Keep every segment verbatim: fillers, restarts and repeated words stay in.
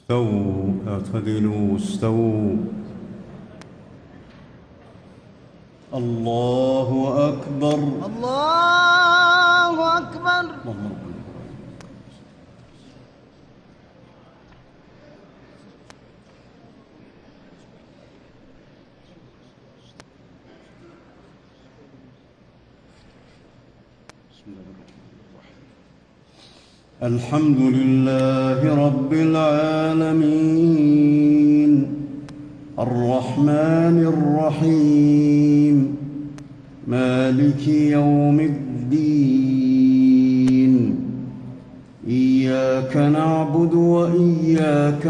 استووا اعتدلوا استووا. الله أكبر. الله أكبر. اللهم رب الحمد لله رب العالمين الرحمن الرحيم مالك يوم الدين إياك نعبد وإياك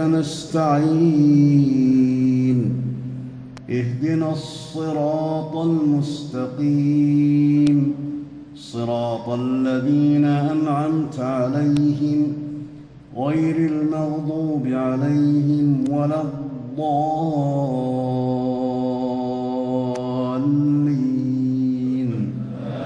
نستعين اهدنا الصراط المستقيم صراط الذين أنعمت عليهم غير المغضوب عليهم ولا الضالين.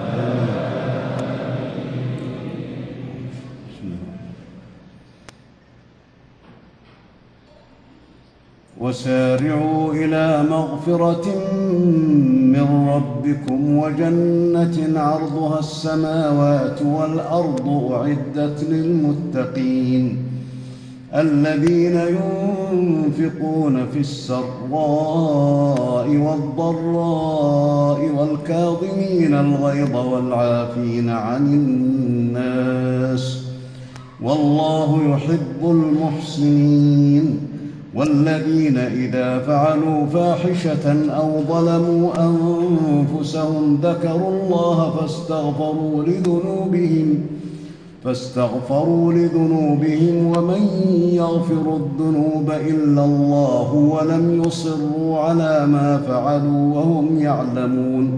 وسارعوا إلى مغفرة من ربكم وجنة عرضها السماوات والأرض أعدت للمتقين الذين ينفقون في السراء والضراء والكاظمين الغيظ والعافين عن الناس والله يحب المحسنين والذين إذا فعلوا فاحشة أو ظلموا أنفسهم ذكروا الله فاستغفروا لذنوبهم فاستغفروا لذنوبهم ومن يغفر الذنوب إلا الله ولم يصروا على ما فعلوا وهم يعلمون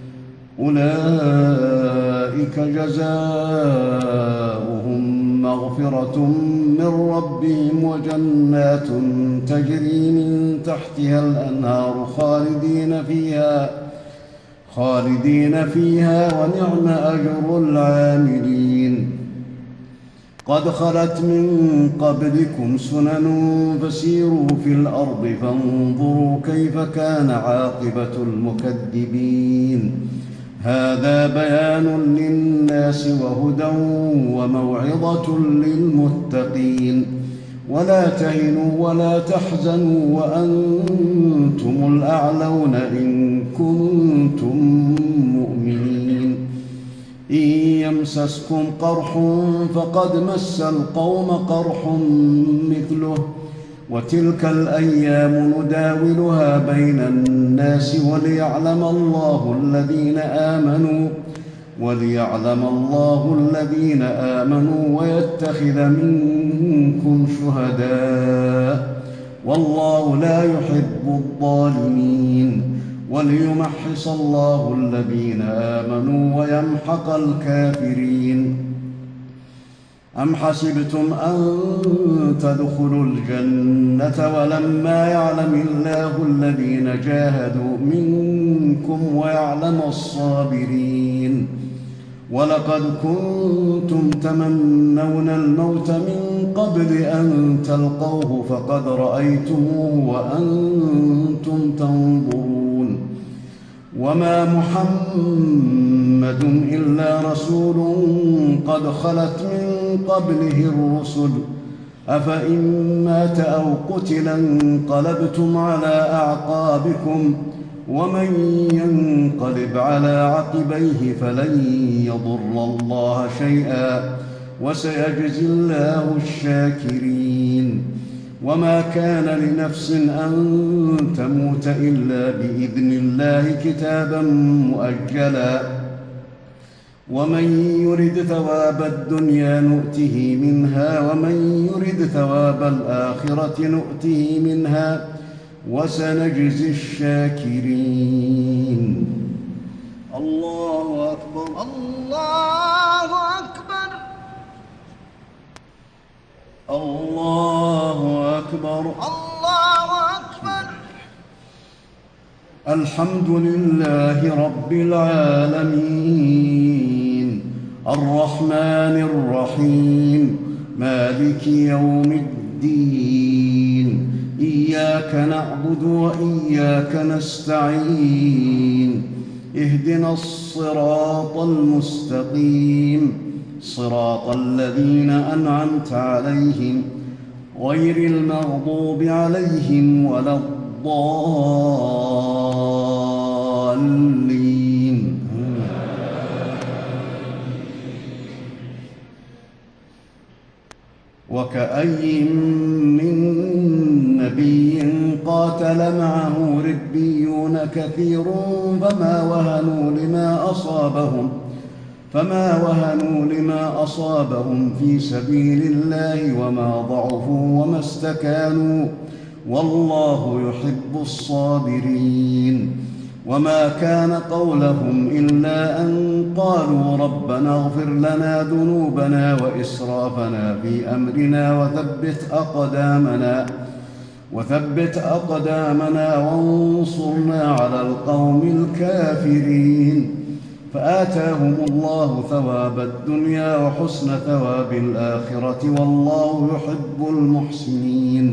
أولئك جزاؤهم مغفرة من ربهم وجنات تجري من تحتها الأنهار خالدين فيها خالدين فيها ونعم أجر العاملين. قد خلت من قبلكم سنن فسيروا في الأرض فانظروا كيف كان عاقبة المكذبين. هذا بيان للناس وهدى وموعظة للمتقين. ولا تهنوا ولا تحزنوا وأنتم الأعلون إن كنتم مؤمنين. إن يمسسكم قرح فقد مس القوم قرح مثله وتلك الأيام نداولها بين الناس وليعلم الله الذين آمنوا وليعلم الله الذين آمنوا ويتخذ منكم شهداء والله لا يحب الظالمين وليمحص الله الذين آمنوا ويمحق الكافرين. أم حسبتم أن تدخلوا الجنة ولما يعلم الله الذين جاهدوا منكم ويعلم الصابرين. ولقد كنتم تمنون الموت من قبل أن تلقوه فقد رأيتموه وأنتم تنظرون. وما محمد إلا رسول قد خلت من قبله الرسل أفإن مات أو قتل انقلبتم على أعقابكم ومن ينقلب على عقبيه فلن يضر الله شيئا وسيجزي الله الشاكرين. وما كان لنفس أن تموت إلا بإذن الله كتابا مؤجلا ومن يرد ثواب الدنيا نؤته منها ومن يرد ثواب الآخرة نؤته منها وسنجزي الشاكرين. الله أكبر. الله أكبر. الله أكبر. الله أكبر. الحمد لله رب العالمين الرحمن الرحيم مالك يوم الدين الدين إياك نعبد وإياك نستعين اهدنا الصراط المستقيم صراط الذين أنعمت عليهم غير المغضوب عليهم ولا الضالين. وكأي من نبي قاتل معه ربيون كثير فما وهنوا لما أصابهم فما وهنوا لما أصابهم في سبيل الله وما ضعفوا وما استكانوا والله يحب الصابرين. وما كان قولهم إلا أن قالوا ربنا اغفر لنا ذنوبنا وإسرافنا في أمرنا وثبت أقدامنا وثبت أقدامنا وانصرنا على القوم الكافرين. فآتاهم الله ثواب الدنيا وحسن ثواب الآخرة والله يحب المحسنين.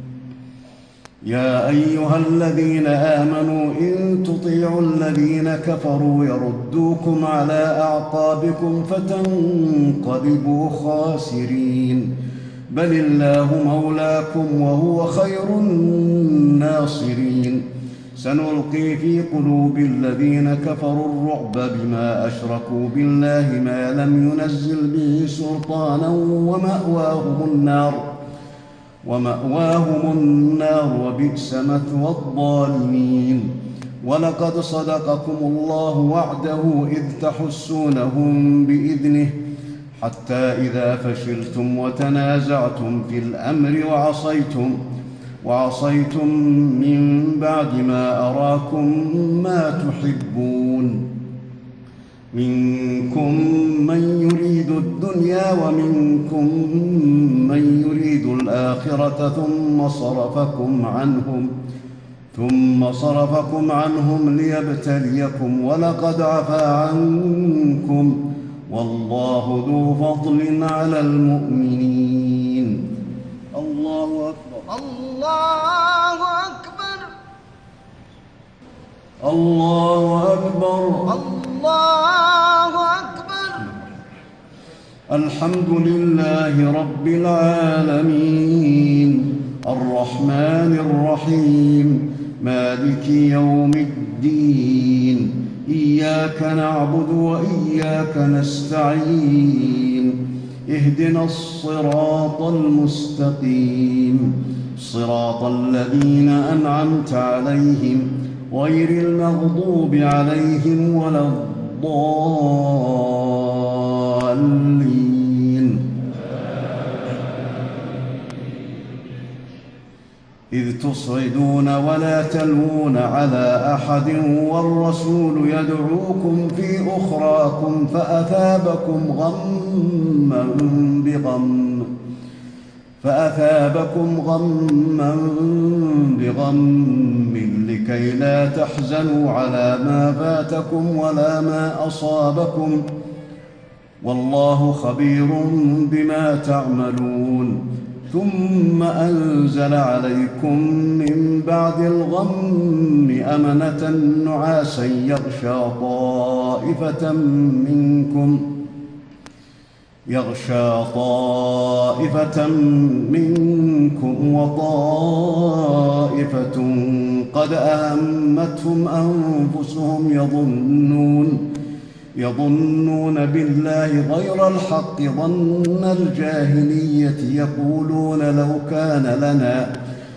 يا أيها الذين آمنوا إن تطيعوا الذين كفروا يردوكم على أعقابكم فتنقلبوا خاسرين بل الله مولاكم وهو خير الناصرين. سنلقي في قلوب الذين كفروا الرعب بما أشركوا بالله ما لم ينزل به سلطانا ومأواهم النار ومأواهم النار وبئس مثوى الظالمين. ولقد صدقكم الله وعده إذ تحسونهم بإذنه حتى إذا فشلتم وتنازعتم في الأمر وعصيتم وعصيتم من بعد ما أراكم ما تحبون منكم من يريد الدنيا ومنكم من يريد الآخرة ثم صرفكم عنهم ثم صرفكم عنهم ليبتليكم ولقد عفا عنكم والله ذو فضل على المؤمنين. الله أكبر الله أكبر الله أكبر الله أكبر. الحمد لله رب العالمين الرحمن الرحيم مالك يوم الدين إياك نعبد وإياك نستعين اهدنا الصراط المستقيم صراط الذين أنعمت عليهم غير المغضوب عليهم ولا الضالين. إذ تصعدون ولا تلوون على أحد والرسول يدعوكم في أخراكم فأثابكم غما بغم فأثابكم غما بغم لكي لا تحزنوا على ما فاتكم ولا ما أصابكم والله خبير بما تعملون. ثم أنزل عليكم من بعد الغم أمنة نعاسا يغشى طائفة منكم يغشى طائفة منكم وطائفة قد أهمتهم أنفسهم يظنون يظنون بالله غير الحق ظن الجاهلية يقولون لو كان لنا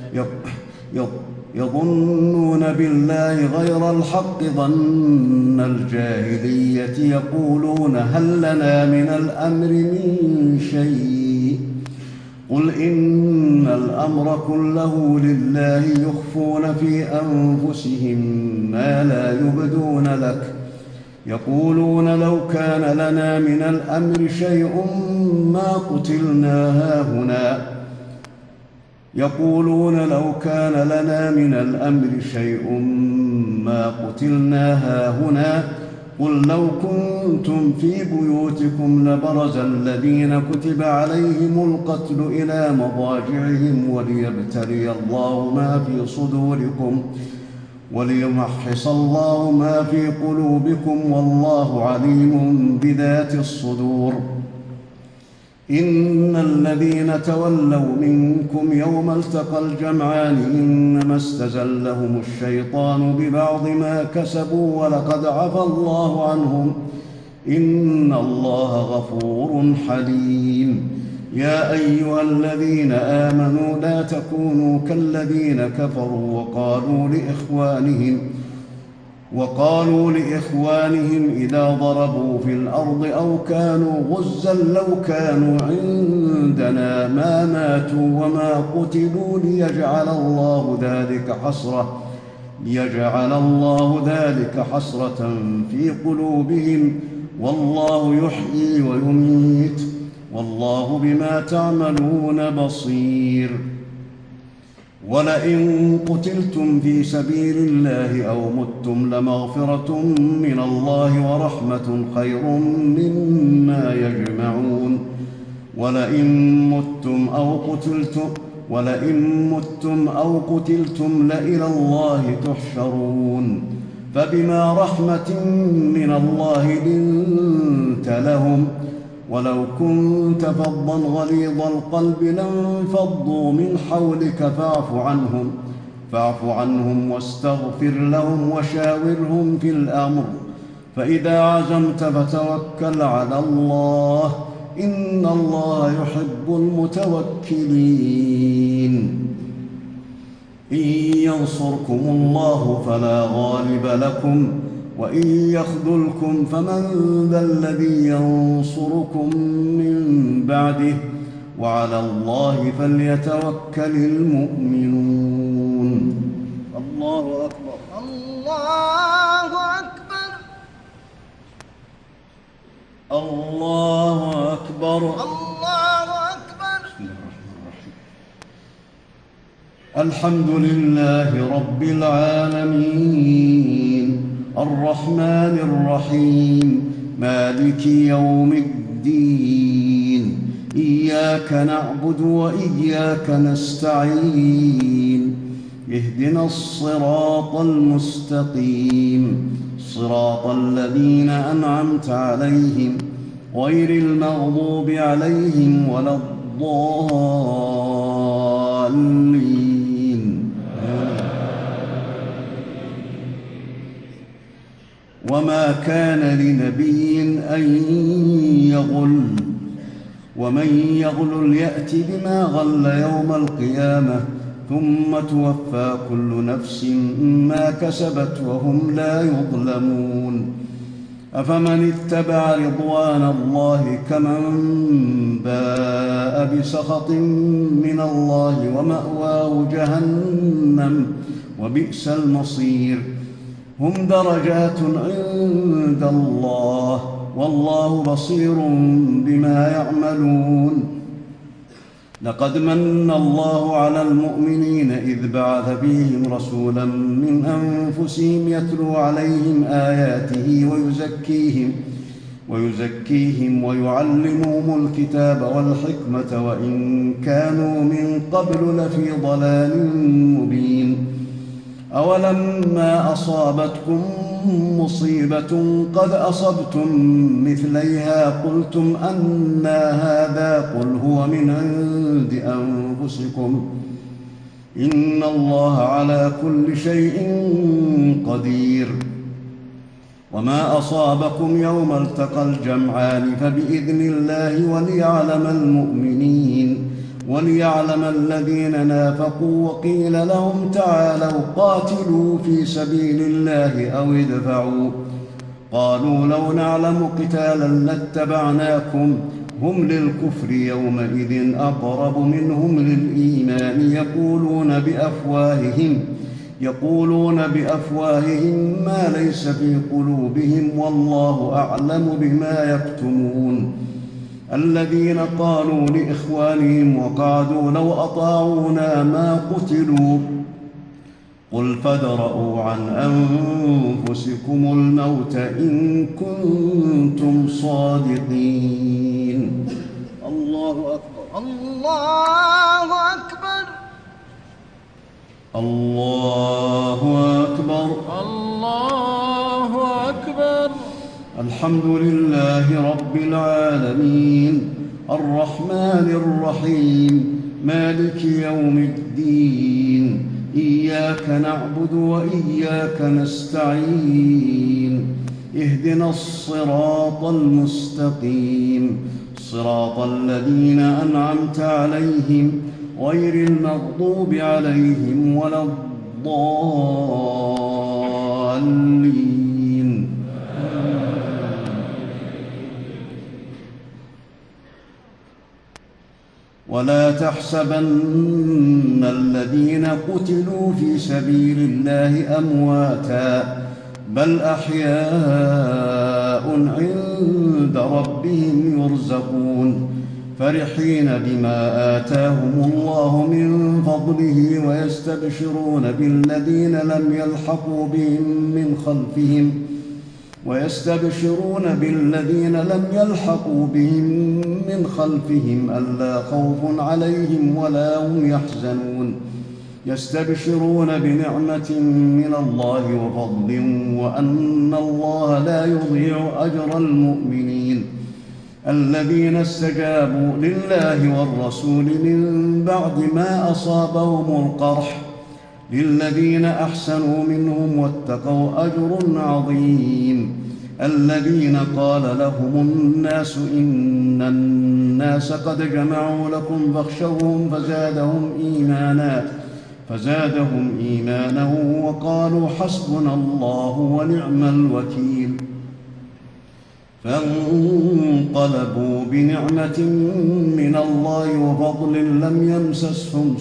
يظنون بالله غير الحق ظن الجاهلية يقولون هل لنا من الأمر من شيء قل إن الأمر كله لله يخفون في أنفسهم ما لا يبدون لك يقولون لو كان لنا من الأمر شيء ما قتلنا هاهنا يقولون لو كان لنا من الأمر شيء ما قتلنا هاهنا قل لو كنتم في بيوتكم لبرز الذين كتب عليهم القتل إلى مضاجعهم وليبتلي الله ما في صدوركم وليمحص الله ما في قلوبكم والله عليم بذات الصدور. إن الذين تولوا منكم يوم التقى الجمعان إنما استزلهم الشيطان ببعض ما كسبوا ولقد عفى الله عنهم إن الله غفور حليم. يا أيها الذين آمنوا لا تكونوا كالذين كفروا وقالوا لإخوانهم وقالوا لإخوانهم إذا ضربوا في الأرض أو كانوا غزا لو كانوا عندنا ما ماتوا وما قتلوا ليجعل الله ذلك حسرة ليجعل الله ذلك حسرة في قلوبهم والله يحيي ويميت والله بما تعملون بصير. ولئن قتلتم في سبيل الله أو متم لمغفرة من الله ورحمة خير مما يجمعون. ولئن متم أو قتلتم ولئن متم أو قتلتم لإلى الله تحشرون. فبما رحمة من الله لنت لهم ولو كنت فظا غليظ القلب لانفضوا من حولك فاعف عنهم فاعف عنهم واستغفر لهم وشاورهم في الأمر فإذا عزمت فتوكل على الله إن الله يحب المتوكلين. إن ينصركم الله فلا غالب لكم وإن يخذلكم فمن ذا الذي ينصركم من بعده وعلى الله فليتوكل المؤمنون. الله أكبر. الله أكبر. الله أكبر. الله أكبر. الحمد لله رب العالمين الرحمن الرحيم مالك يوم الدين إياك نعبد وإياك نستعين اهدنا الصراط المستقيم صراط الذين أنعمت عليهم غير المغضوب عليهم ولا الضالين. وما كان لنبي أن يغل ومن يغل يأت بما غل يوم القيامة ثم توفى كل نفس ما كسبت وهم لا يظلمون. أفمن اتبع رضوان الله كمن باء بسخط من الله ومأواه جهنم وبئس المصير. هم درجات عند الله والله بصير بما يعملون. لقد من الله على المؤمنين إذ بعث فيهم رسولا من أنفسهم يتلو عليهم آياته ويزكيهم ويزكيهم ويعلمهم الكتاب والحكمة وإن كانوا من قبل لفي ضلال مبين. أولما أصابتكم مصيبة قد أصبتم مثليها قلتم أنى هذا قل هو من عند أنفسكم إن الله على كل شيء قدير. وما أصابكم يوم التقى الجمعان فبإذن الله وليعلم المؤمنين وليعلم الذين نافقوا وقيل لهم تعالوا قاتلوا في سبيل الله أو ادفعوا قالوا لو نعلم قتالا لاتبعناكم هم للكفر يومئذ أقرب منهم للإيمان يقولون بأفواههم يقولون بأفواههم ما ليس في قلوبهم والله أعلم بما يكتمون. الذين قالوا لإخوانهم وقعدوا لو أطاعونا ما قتلوا قل فادرءوا عن أنفسكم الموت إن كنتم صادقين. الله أكبر. الله أكبر. الله أكبر. الله أكبر. الحمد لله رب العالمين الرحمن الرحيم مالك يوم الدين إياك نعبد وإياك نستعين اهدنا الصراط المستقيم صراط الذين أنعمت عليهم غير المغضوب عليهم ولا الضالين. ولا تحسبن الذين قتلوا في سبيل الله أمواتا بل أحياء عند ربهم يرزقون فرحين بما آتاهم الله من فضله ويستبشرون بالذين لم يلحقوا بهم من خلفهم ويستبشرون بالذين لم يلحقوا بهم من خلفهم ألا خوف عليهم ولا هم يحزنون يستبشرون بنعمة من الله وفضل وأن الله لا يضيع أجر المؤمنين الذين استجابوا لله والرسول من بعد ما أصابهم القرح للذين أحسنوا منهم واتقوا أجر عظيم الذين قال لهم الناس إن الناس قد جمعوا لكم فاخشوهم فزادهم إيمانا فزادهم إيمانا وقالوا حسبنا الله ونعم الوكيل فانقلبوا بنعمة من الله وفضل لم يمسسهم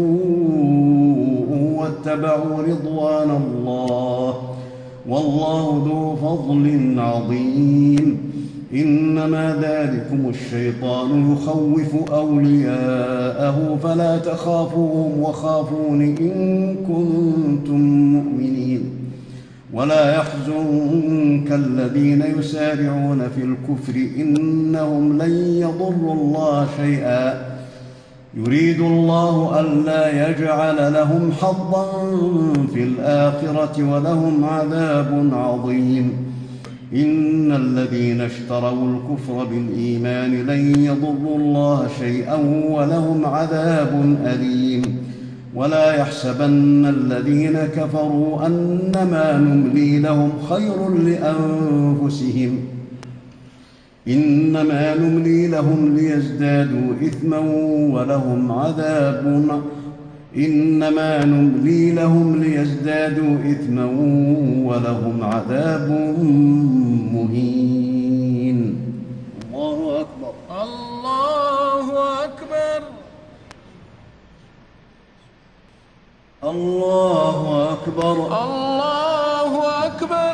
سوء واتبعوا رضوان الله والله ذو فضل عظيم إنما ذلكم الشيطان يخوف أولياءه فلا تخافوهم وخافون إن كنتم مؤمنين ولا يحزنك الذين يسارعون في الكفر إنهم لن يضروا الله شيئا يريد الله ألا يجعل لهم حظا في الآخرة ولهم عذاب عظيم إن الذين اشتروا الكفر بالإيمان لن يضروا الله شيئا ولهم عذاب أليم ولا يحسبن الذين كفروا أنما نملي لهم خير لأنفسهم إنما نملي لهم ليزدادوا إثما ولهم عذاب إنما نملي لهم ليزدادوا إثما ولهم عذاب مهين. الله أكبر. الله أكبر. الله أكبر. الله أكبر.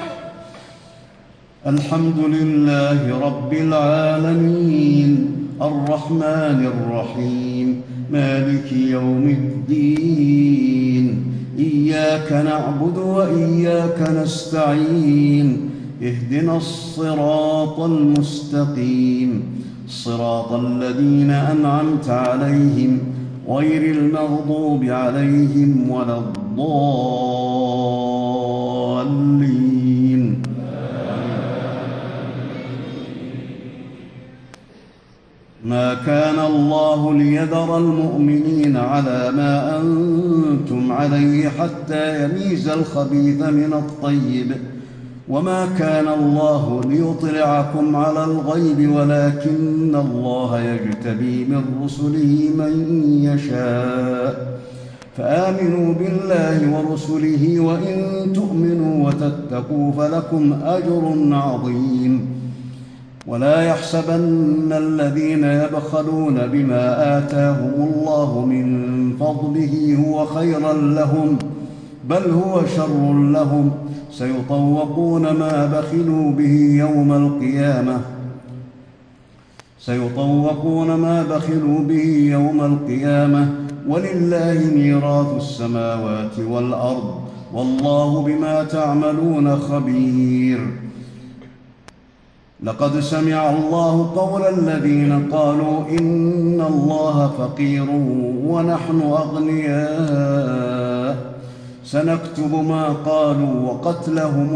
الحمد لله رب العالمين الرحمن الرحيم مالك يوم الدين إياك نعبد وإياك نستعين اهدنا الصراط المستقيم صراط الذين أنعمت عليهم غير المغضوب عليهم ولا الضالين. ما كان الله ليذر المؤمنين على ما أنتم عليه حتى يميز الخبيث من الطيب وما كان الله ليطلعكم على الغيب ولكن الله يجتبي من رسله من يشاء فآمنوا بالله ورسله وإن تؤمنوا وتتقوا فلكم أجر عظيم ولا يحسبن الذين يبخلون بما آتاهم الله من فضله هو خيرا لهم بل هو شر لهم سيطوقون ما بخلوا به يوم القيامة سيطوقون ما بخلوا به يوم القيامة ولله ميراث السماوات والأرض والله بما تعملون خبير. لقد سمع الله قول الذين قالوا إن الله فقير ونحن أغنياء سنكتب ما قالوا وقتلهم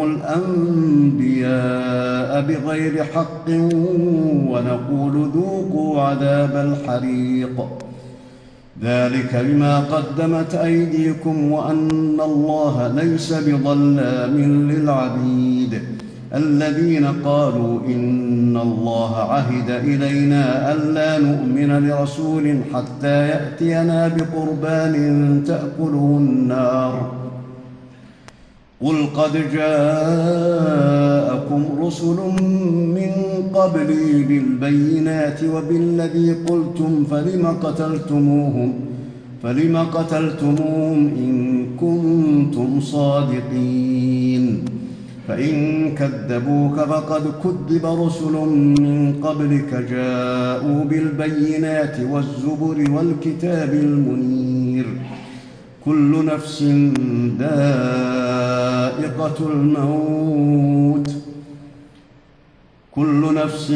الأنبياء بغير حق ونقول ذوقوا عذاب الحريق ذلك بما قدمت أيديكم وأن الله ليس بظلام للعبيد. الذين قالوا إن الله عهد إلينا ألا نؤمن لرسول حتى يأتينا بقربان تأكله النار قل قد جاءكم رسل من قبلي بالبينات وبالذي قلتم فلم قتلتموهم فلم قتلتموهم إن كنتم صادقين. فإن كذبوك فقد كذب رسل من قبلك جاءوا بالبينات والزبر والكتاب المنير. كل نفس ذائقة الموت كل نفس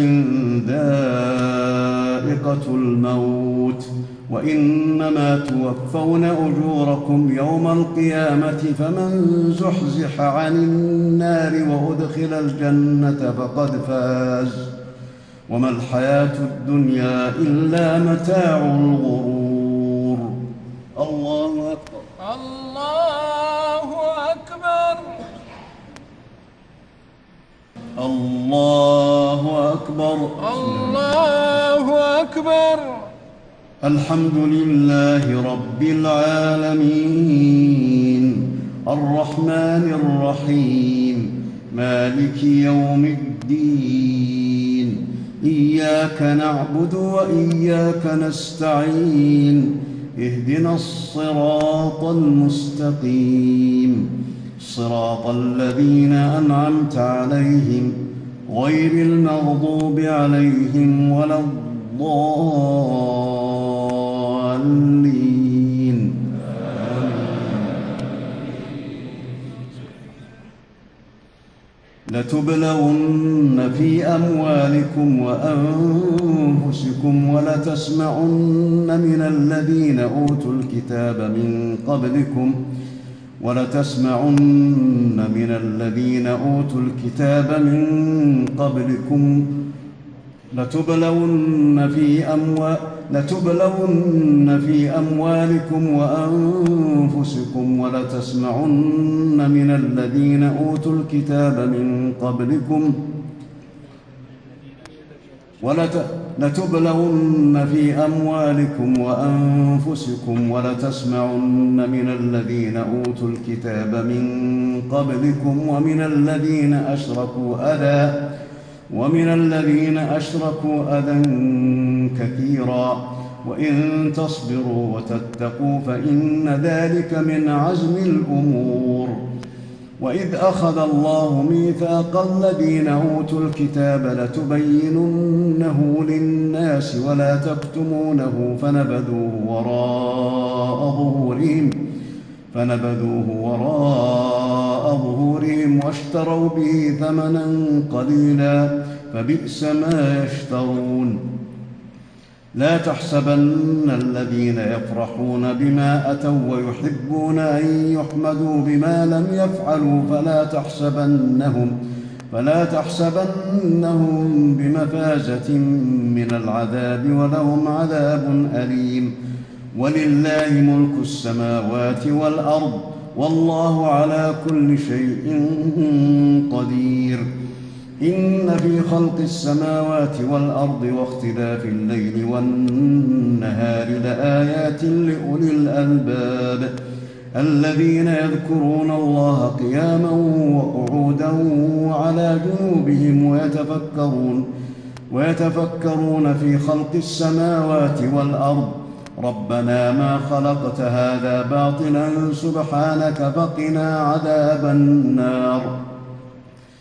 ذائقة الموت وإنما توفون أجوركم يوم القيامة فمن زحزح عن النار وأدخل الجنة فقد فاز وما الحياة الدنيا إلا متاع الغرور. الله أكبر. الله أكبر. الله أكبر. الله أكبر. الحمد لله رب العالمين الرحمن الرحيم مالك يوم الدين إياك نعبد وإياك نستعين اهدنا الصراط المستقيم صراط الذين أنعمت عليهم غير المغضوب عليهم ولا الضالين. لتبلون في أموالكم وأنفسكم ولتسمعن من الذين أوتوا الكتاب من قبلكم ولتسمعن من الذين أوتوا الكتاب من قبلكم لتبلون في أموال لتبلون في أموالكم وأنفسكم ولتسمعن من الذين أوتوا الكتاب من قبلكم لتبلون في أموالكم وأنفسكم ولتسمعن من الذين أوتوا الكتاب من قبلكم ومن الذين أشركوا أذى ومن الذين أشركوا أذى كثيرا وإن تصبروا وتتقوا فإن ذلك من عزم الأمور. وإذ أخذ الله ميثاق الذين أوتوا الكتاب لتبيننه للناس ولا تكتمونه فنبذوه وراء ظهورهم فنبذوه وراء ظهورهم واشتروا به ثمنا قليلا فبئس ما يشترون. لا تحسبن الذين يفرحون بما أتوا ويحبون أن يحمدوا بما لم يفعلوا فلا تحسبنهم فلا تحسبنهم بمفازة من العذاب ولهم عذاب أليم. ولله ملك السماوات والأرض والله على كل شيء قدير. إن في خلق السماوات والأرض واختلاف الليل والنهار لآيات لأولي الألباب الذين يذكرون الله قياما وقعودا وعلى جنوبهم ويتفكرون ويتفكرون في خلق السماوات والأرض ربنا ما خلقت هذا باطلا سبحانك فقنا عذاب النار.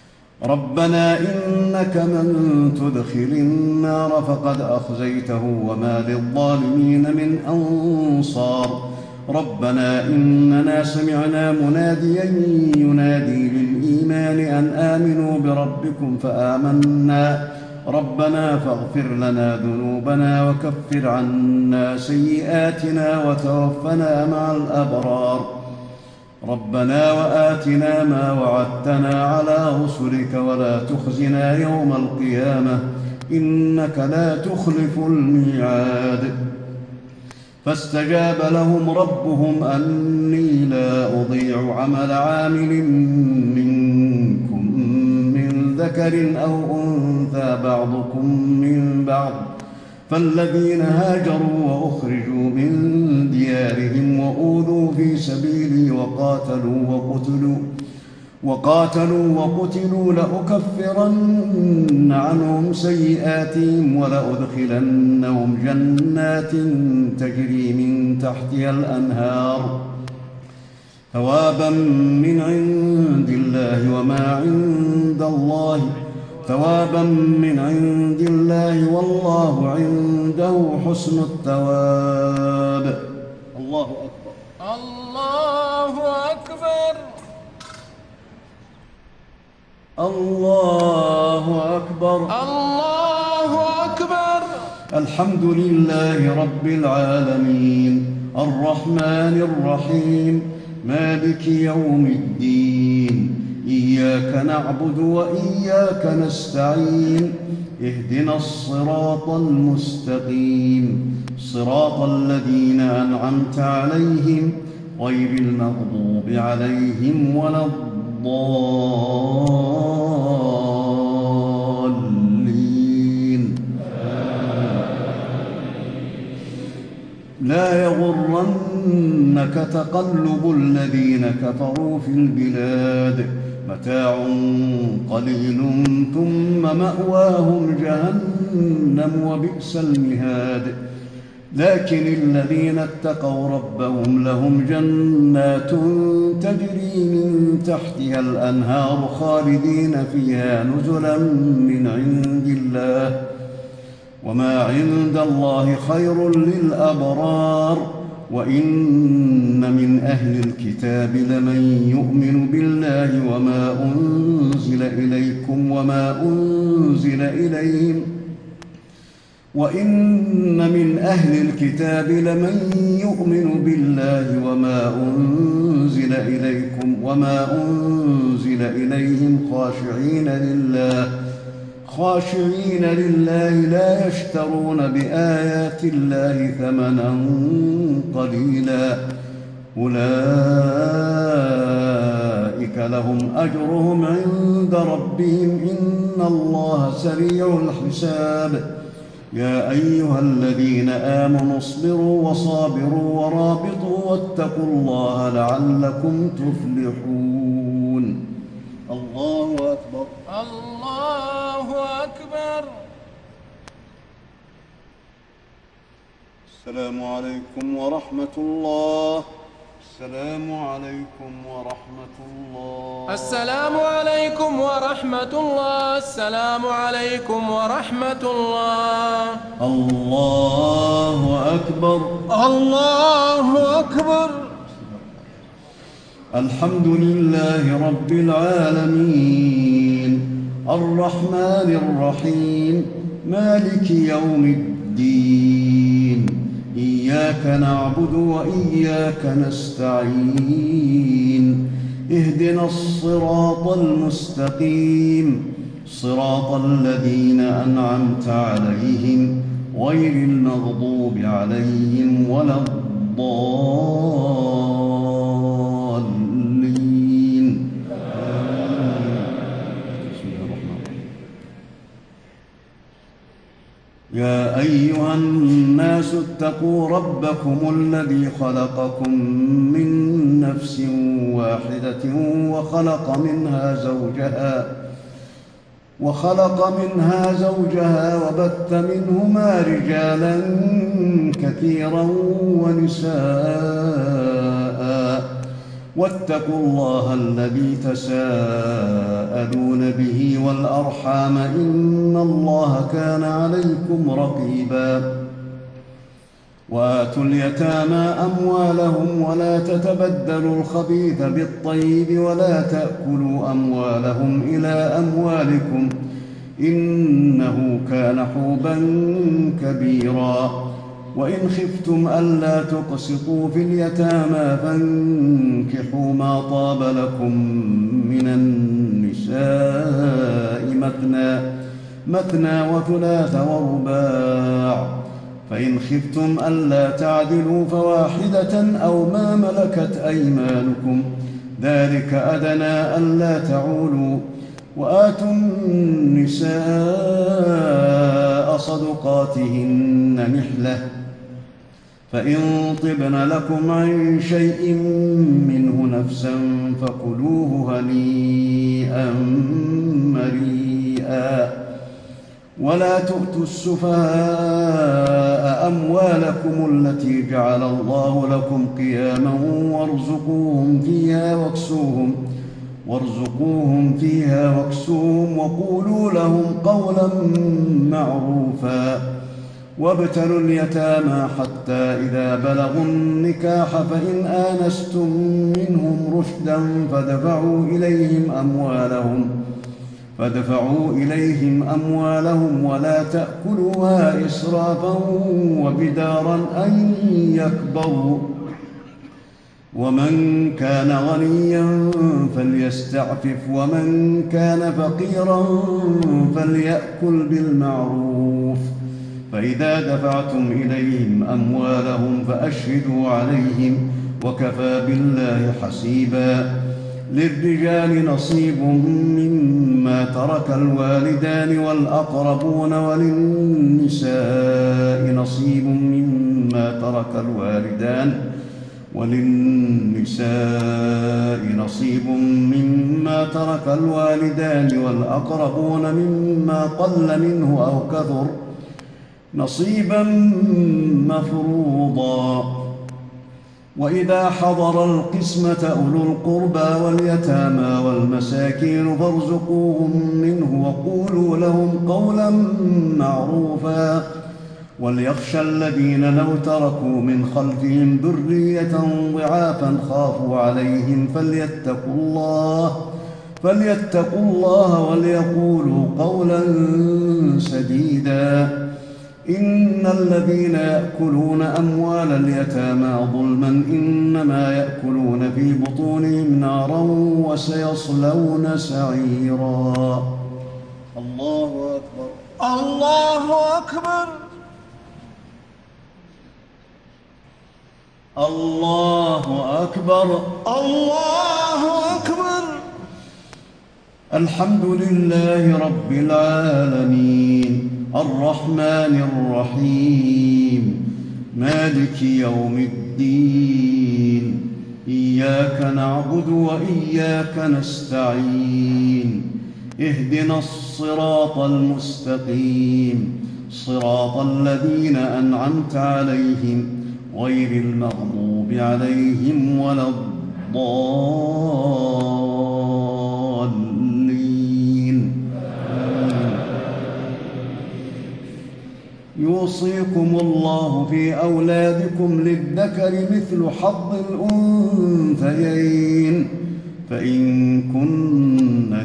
ربنا إنك من تدخل النار فقد أخزيته وما للظالمين من أنصار ربنا إننا سمعنا مناديا ينادي للإيمان أن آمنوا بربكم فآمنا ربنا فاغفر لنا ذنوبنا وكفر عنا سيئاتنا وتوفنا مع الأبرار ربنا وآتنا ما وعدتنا على رسلك ولا تخزنا يوم القيامة إنك لا تخلف الميعاد فاستجاب لهم ربهم أني لا أضيع عمل عامل منكم من ذكر أو أنثى بعضكم من بعض فالذين هاجروا وأخرجوا من ديارهم وأوذوا في سبيلي وقاتلوا وقتلوا وقاتلوا وقتلوا لأكفرن عنهم سيئاتهم ولأدخلنهم جنات تجري من تحتها الأنهار ثوابا من عند الله وما عند الله ثوابا من عند الله والله عنده حسن الثواب. الله أكبر. الله أكبر. الله أكبر. الله أكبر. الحمد لله رب العالمين الرحمن الرحيم مالك يوم الدين إياك نعبد وإياك نستعين اهدنا الصراط المستقيم صراط الذين أنعمت عليهم غير المغضوب عليهم ولا الضالين لا يغرنك تقلب الذين كفروا في البلاد متاع قليل ثم مأواهم جهنم وبئس المهاد لكن الذين اتقوا ربهم لهم جنات تجري من تحتها الأنهار خالدين فيها نزلا من عند الله وما عند الله خير للأبرار وإن من أهل الكتاب لمن يؤمن بالله وما أنزل إليكم وما أنزل إليهم وإن من أهل الكتاب لمن يؤمن بالله وما أنزل إليكم وما أنزل إليهم خاشعين لله خاشعين لله لا يشترون بآيات الله ثمنا قليلا أولئك لهم أجرهم عند ربهم إن الله سريع الحساب يا أيها الذين آمنوا اصبروا وصابروا ورابطوا واتقوا الله لعلكم تفلحون. الله أكبر. الله أكبر. السلام عليكم ورحمة الله. السلام عليكم ورحمة الله. السلام عليكم ورحمة الله. السلام عليكم ورحمة الله. الله أكبر. الله أكبر. الحمد لله رب العالمين الرحمن الرحيم مالك يوم الدين إياك نعبد وإياك نستعين اهدنا الصراط المستقيم صراط الذين أنعمت عليهم غير المغضوب عليهم ولا الضالين. يا أيها الناس اتقوا ربكم الذي خلقكم من نفس واحدة وخلق منها زوجها وخلق منها زوجها وبث منهما رجالا كثيرا ونساء واتقوا الله الذي تساءلون به والأرحام إن الله كان عليكم رقيبا وآتوا اليتامى أموالهم ولا تتبدلوا الخبيث بالطيب ولا تأكلوا أموالهم إلى أموالكم إنه كان حوبا كبيرا وإن خفتم ألا تقسطوا في اليتامى فانكحوا ما طاب لكم من النساء مثنى مثنى وثلاث ورباع فإن خفتم ألا تعدلوا فواحدة أو ما ملكت أيمانكم ذلك أدنى ألا تعولوا وآتوا النساء صدقاتهن نحلة فإن طبن لكم عن شيء منه نفسا فكلوه هنيئا مريئا ولا تؤتوا السفهاء أموالكم التي جعل الله لكم قياما وارزقوهم فيها واكسوهم وارزقوهم فيها واكسوهم وقولوا لهم قولا معروفا وابتلوا اليتامى حتى إذا بلغوا النكاح فإن آنستم منهم رشدا فدفعوا إليهم أموالهم فدفعوا إليهم أموالهم ولا تأكلوها إسرافا وبدارا أن يكبروا ومن كان غنيا فليستعفف ومن كان فقيرا فليأكل بالمعروف فإذا دفعتم إليهم أموالهم فأشهدوا عليهم وكفى بالله حسيبا للرجال نصيب مما ترك الوالدان والأقربون وللنساء نصيب مما ترك الوالدان وللنساء نصيب مما ترك الوالدان والأقربون مما قل منه أو كثر نصيبا مفروضا وإذا حضر القسمة أولو القربى واليتامى والمساكين فارزقوهم منه وقولوا لهم قولا معروفا وليخشى الذين لو تركوا من خلفهم ذرية ضعافا خافوا عليهم فليتقوا الله فليتقوا الله وليقولوا قولا سديدا إن الذين يأكلون أموال اليتامى ظلما إنما يأكلون في بطونهم نارا وسيصلون سعيرا الله أكبر الله أكبر الله أكبر الله أكبر الحمد لله رب العالمين الرحمن الرحيم مالك يوم الدين إياك نعبد وإياك نستعين اهدنا الصراط المستقيم صراط الذين أنعمت عليهم غير المغضوب عليهم ولا الضالين يوصيكم الله في أولادكم للذكر مثل حظ الأنثيين فإن كن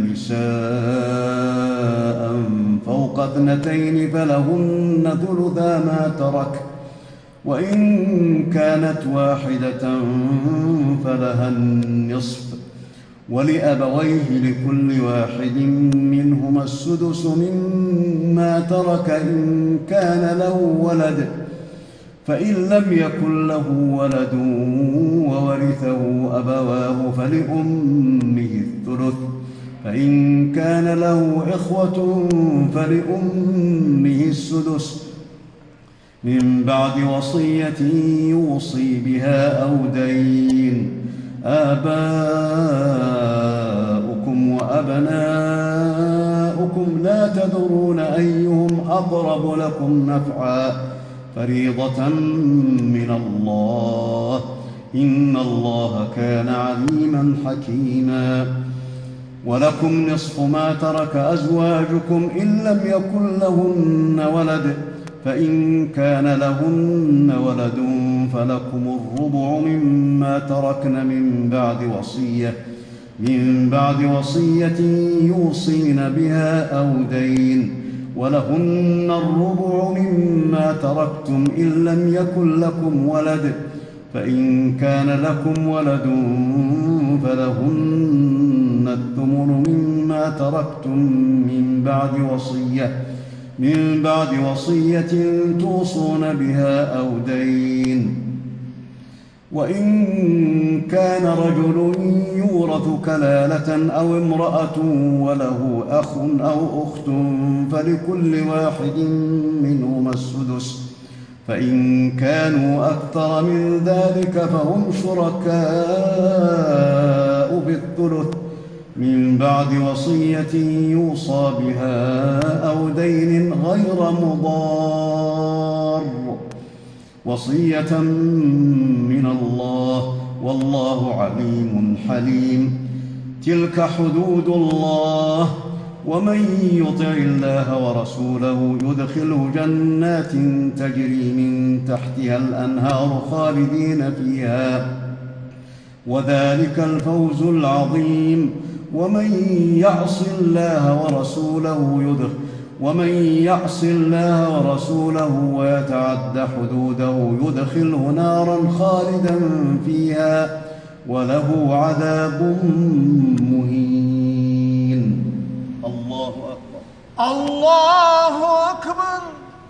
نساء فوق اثنتين فلهن ثلثا ما ترك وإن كانت واحدة فلها النصف ولأبويه لكل واحد منهما السدس مما ترك إن كان له ولد فإن لم يكن له ولد وورثه أبواه فلأمه الثلث فإن كان له إخوة فلأمه السدس من بعد وصية يوصي بها أو دين آباؤكم وأبناؤكم لا تدرون أيهم أقرب لكم نفعا فريضة من الله إن الله كان عليما حكيما. ولكم نصف ما ترك أزواجكم إن لم يكن لهن ولد، فإن كان لهن ولد فلكم الربع مما تركن من بعد وصية من بعد وصية يوصين بها أو دين، ولهن الربع مما تركتم إن لم يكن لكم ولد، فإن كان لكم ولد فلهن الثمن مما تركتم من بعد وصية من بعد وصية توصون بها أو دين. وإن كان رجل يورث كلالة أو امرأة وله أخ أو أخت فلكل واحد منهما السدس، فإن كانوا أكثر من ذلك فهم شركاء بالثلث من بعد وصية يوصى بها أو دين غير مضار، وصية من الله، والله عليم حليم. تلك حدود الله، ومن يطع الله ورسوله يدخله جنات تجري من تحتها الأنهار خالدين فيها، وذلك الفوز العظيم. ومن يعص الله ورسوله يدخل ومن يعص الله ورسوله ويتعد حدوده يدخله نارا خالدا فيها وله عذاب مهين. الله أكبر. الله أكبر.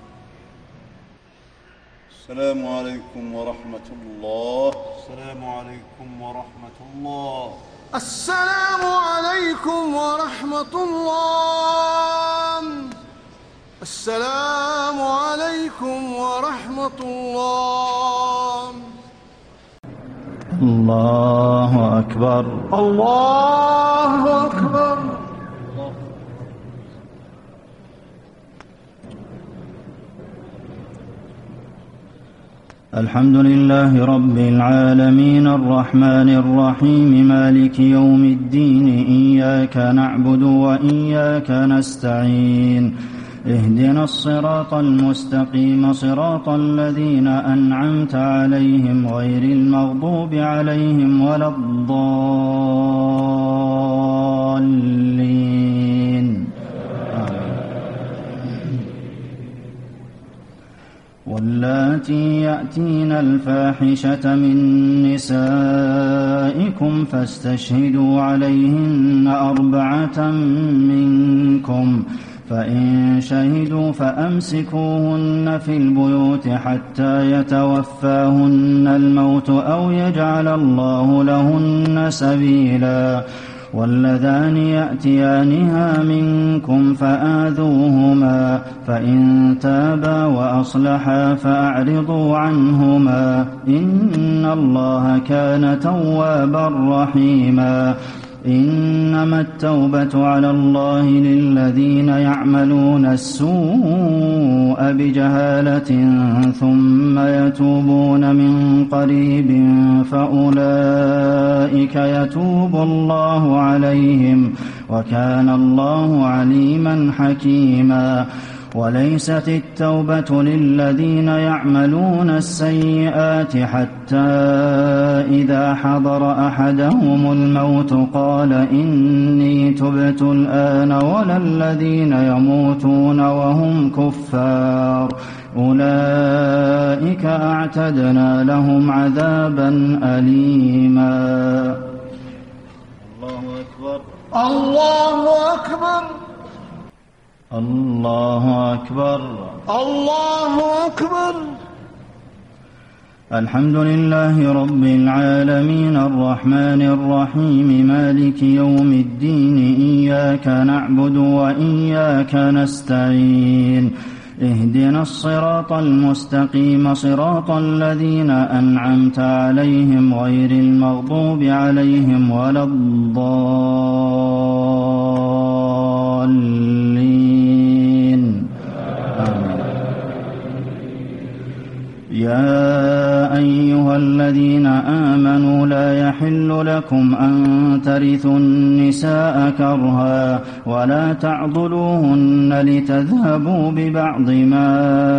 السلام عليكم ورحمة الله. السلام عليكم ورحمة الله. السلام عليكم ورحمة الله. السلام عليكم ورحمة الله. الله أكبر. الله أكبر. الحمد لله رب العالمين الرحمن الرحيم مالك يوم الدين، إياك نعبد وإياك نستعين، اهدنا الصراط المستقيم صراط الذين أنعمت عليهم غير المغضوب عليهم ولا الضالين. واللاتي يأتين الفاحشة من نسائكم فاستشهدوا عليهن أربعة منكم، فإن شهدوا فأمسكوهن في البيوت حتى يتوفاهن الموت أو يجعل الله لهن سبيلا. واللذان يأتيانها منكم فآذوهما، فإن تابا وأصلحا فأعرضوا عنهما، إن الله كان توابا رحيما. إنما التوبة على الله للذين يعملون السوء بجهالة ثم يتوبون من قريب فأولئك يتوب الله عليهم، وكان الله عليما حكيما. وليست التوبة للذين يعملون السيئات حتى إذا حضر أحدهم الموت قال إني تبت الآن، ولا الذين يموتون وهم كفار، أولئك أعتدنا لهم عذابا أليما. الله أكبر. الله أكبر. الله أكبر. الله أكبر. الحمد لله رب العالمين الرحمن الرحيم مالك يوم الدين، إياك نعبد وإياك نستعين، اهدنا الصراط المستقيم صراط الذين أنعمت عليهم غير المغضوب عليهم ولا الضالين. آمين. يا أيها الذين آمنوا لا يحل لكم أن ترثوا النساء كرها ولا تعضلوهن لتذهبوا ببعض ما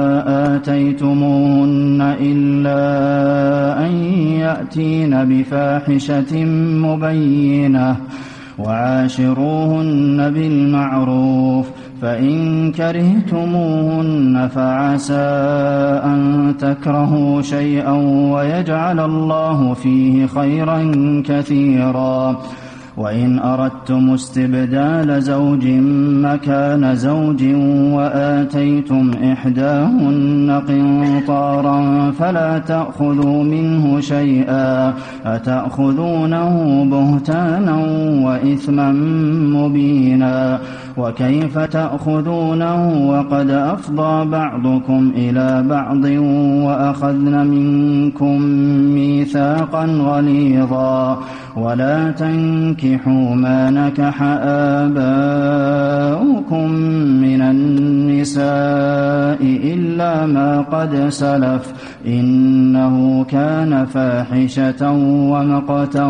آتيتموهن إلا أن يأتين بفاحشة مبينة وعاشروهن بالمعروف فإن كرهتموهن فعسى أن تكرهوا شيئا ويجعل الله فيه خيرا كثيرا وإن أردتم استبدال زوج مكان زوج وآتيتم إحداهن قنطارا فلا تأخذوا منه شيئا أتأخذونه بهتانا وإثما مبينا وكيف تأخذونه وقد أفضى بعضكم إلى بعض وأخذن منكم ميثاقا غليظا ولا تنكحوا ما نكح آباؤكم من النساء إلا ما قد سلف إنه كان فاحشة ومقتا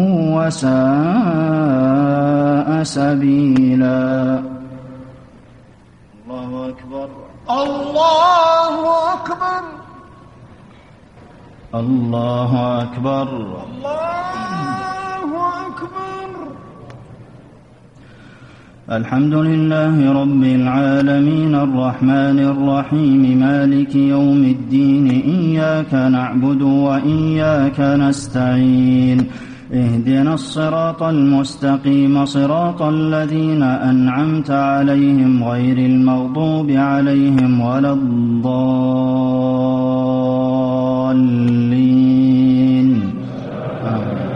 وساء سبيلا. الله أكبر الله أكبر الله أكبر الله أكبر. الحمد لله رب العالمين الرحمن الرحيم مالك يوم الدين إياك نعبد وإياك نستعين اهدنا الصراط المستقيم صراط الذين أنعمت عليهم غير المغضوب عليهم ولا الضالين آمين.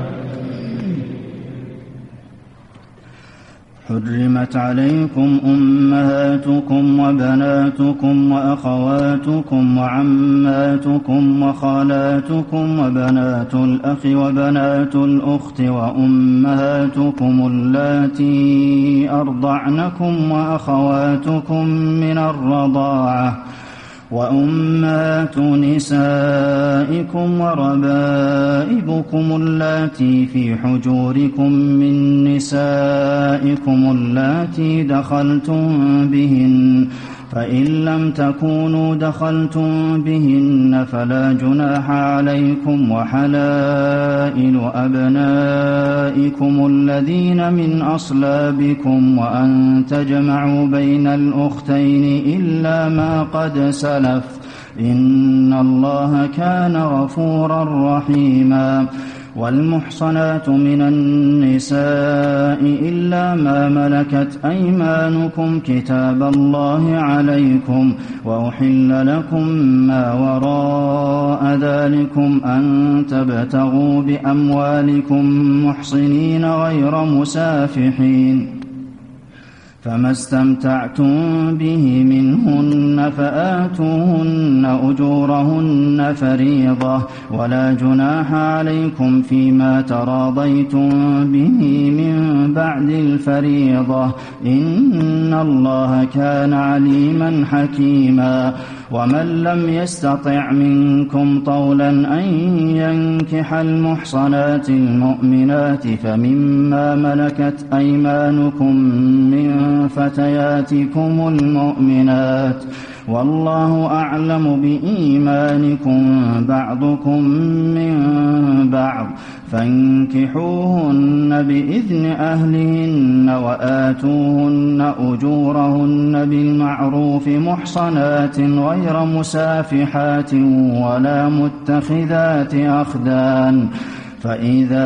حرمت عليكم أمهاتكم وبناتكم وأخواتكم وعماتكم وخالاتكم وبنات الأخ وبنات الأخت وأمهاتكم اللاتي أرضعنكم وأخواتكم من الرضاعة وأمهات نسائكم وربائبكم اللاتي في حجوركم من نسائكم اللاتي دخلتم بهن فإن لم تكونوا دخلتم بهن فلا جناح عليكم وحلائل أبنائكم الذين من أصلابكم وأن تجمعوا بين الأختين إلا ما قد سلف إن الله كان غفورا رحيما. والمحصنات من النساء إلا ما ملكت أيمانكم كتاب الله عليكم وأحل لكم ما وراء ذلكم أن تبتغوا بأموالكم محصنين غير مسافحين فما استمتعتم به منهن فآتوهن أجورهن فريضة ولا جناح عليكم فيما تراضيتم به من بعد الفريضة إن الله كان عليما حكيما. ومن لم يستطع منكم طولا أن ينكح المحصنات المؤمنات فمما ملكت أيمانكم من فتياتكم المؤمنات والله أعلم بإيمانكم بعضكم من بعض فانكحوهن بإذن أهلهن وآتوهن أجورهن بالمعروف محصنات غير مسافحات ولا متخذات أخدان فإذا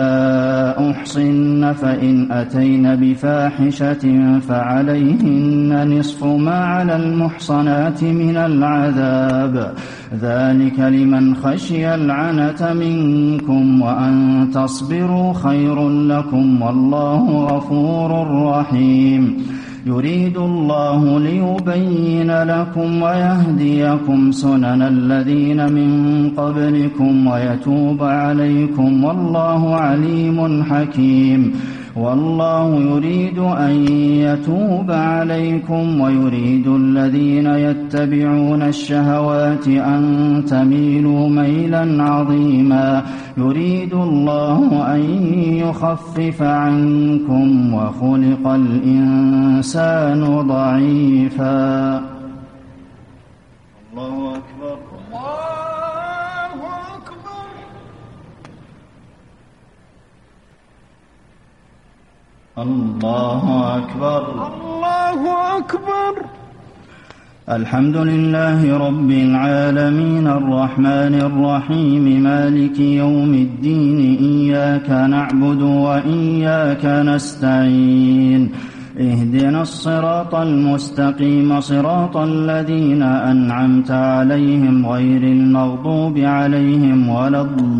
أحصن فإن أتين بفاحشة فعليهن نصف ما على المحصنات من العذاب ذلك لمن خشي العنة منكم وأن تصبروا خير لكم والله غفور رحيم. يريد الله ليبين لكم ويهديكم سنن الذين من قبلكم ويتوب عليكم والله عليم حكيم. والله يريد أن يتوب عليكم ويريد الذين يتبعون الشهوات أن تميلوا ميلا عظيما يريد الله أن يخفف عنكم وخلق الإنسان ضعيفا. الله أكبر. الله أكبر. الله أكبر. الله أكبر. الحمد لله رب العالمين الرحمن الرحيم مالك يوم الدين إياك نعبد وإياك نستعين اهدنا الصراط المستقيم صراط الذين أنعمت عليهم غير المغضوب عليهم ولا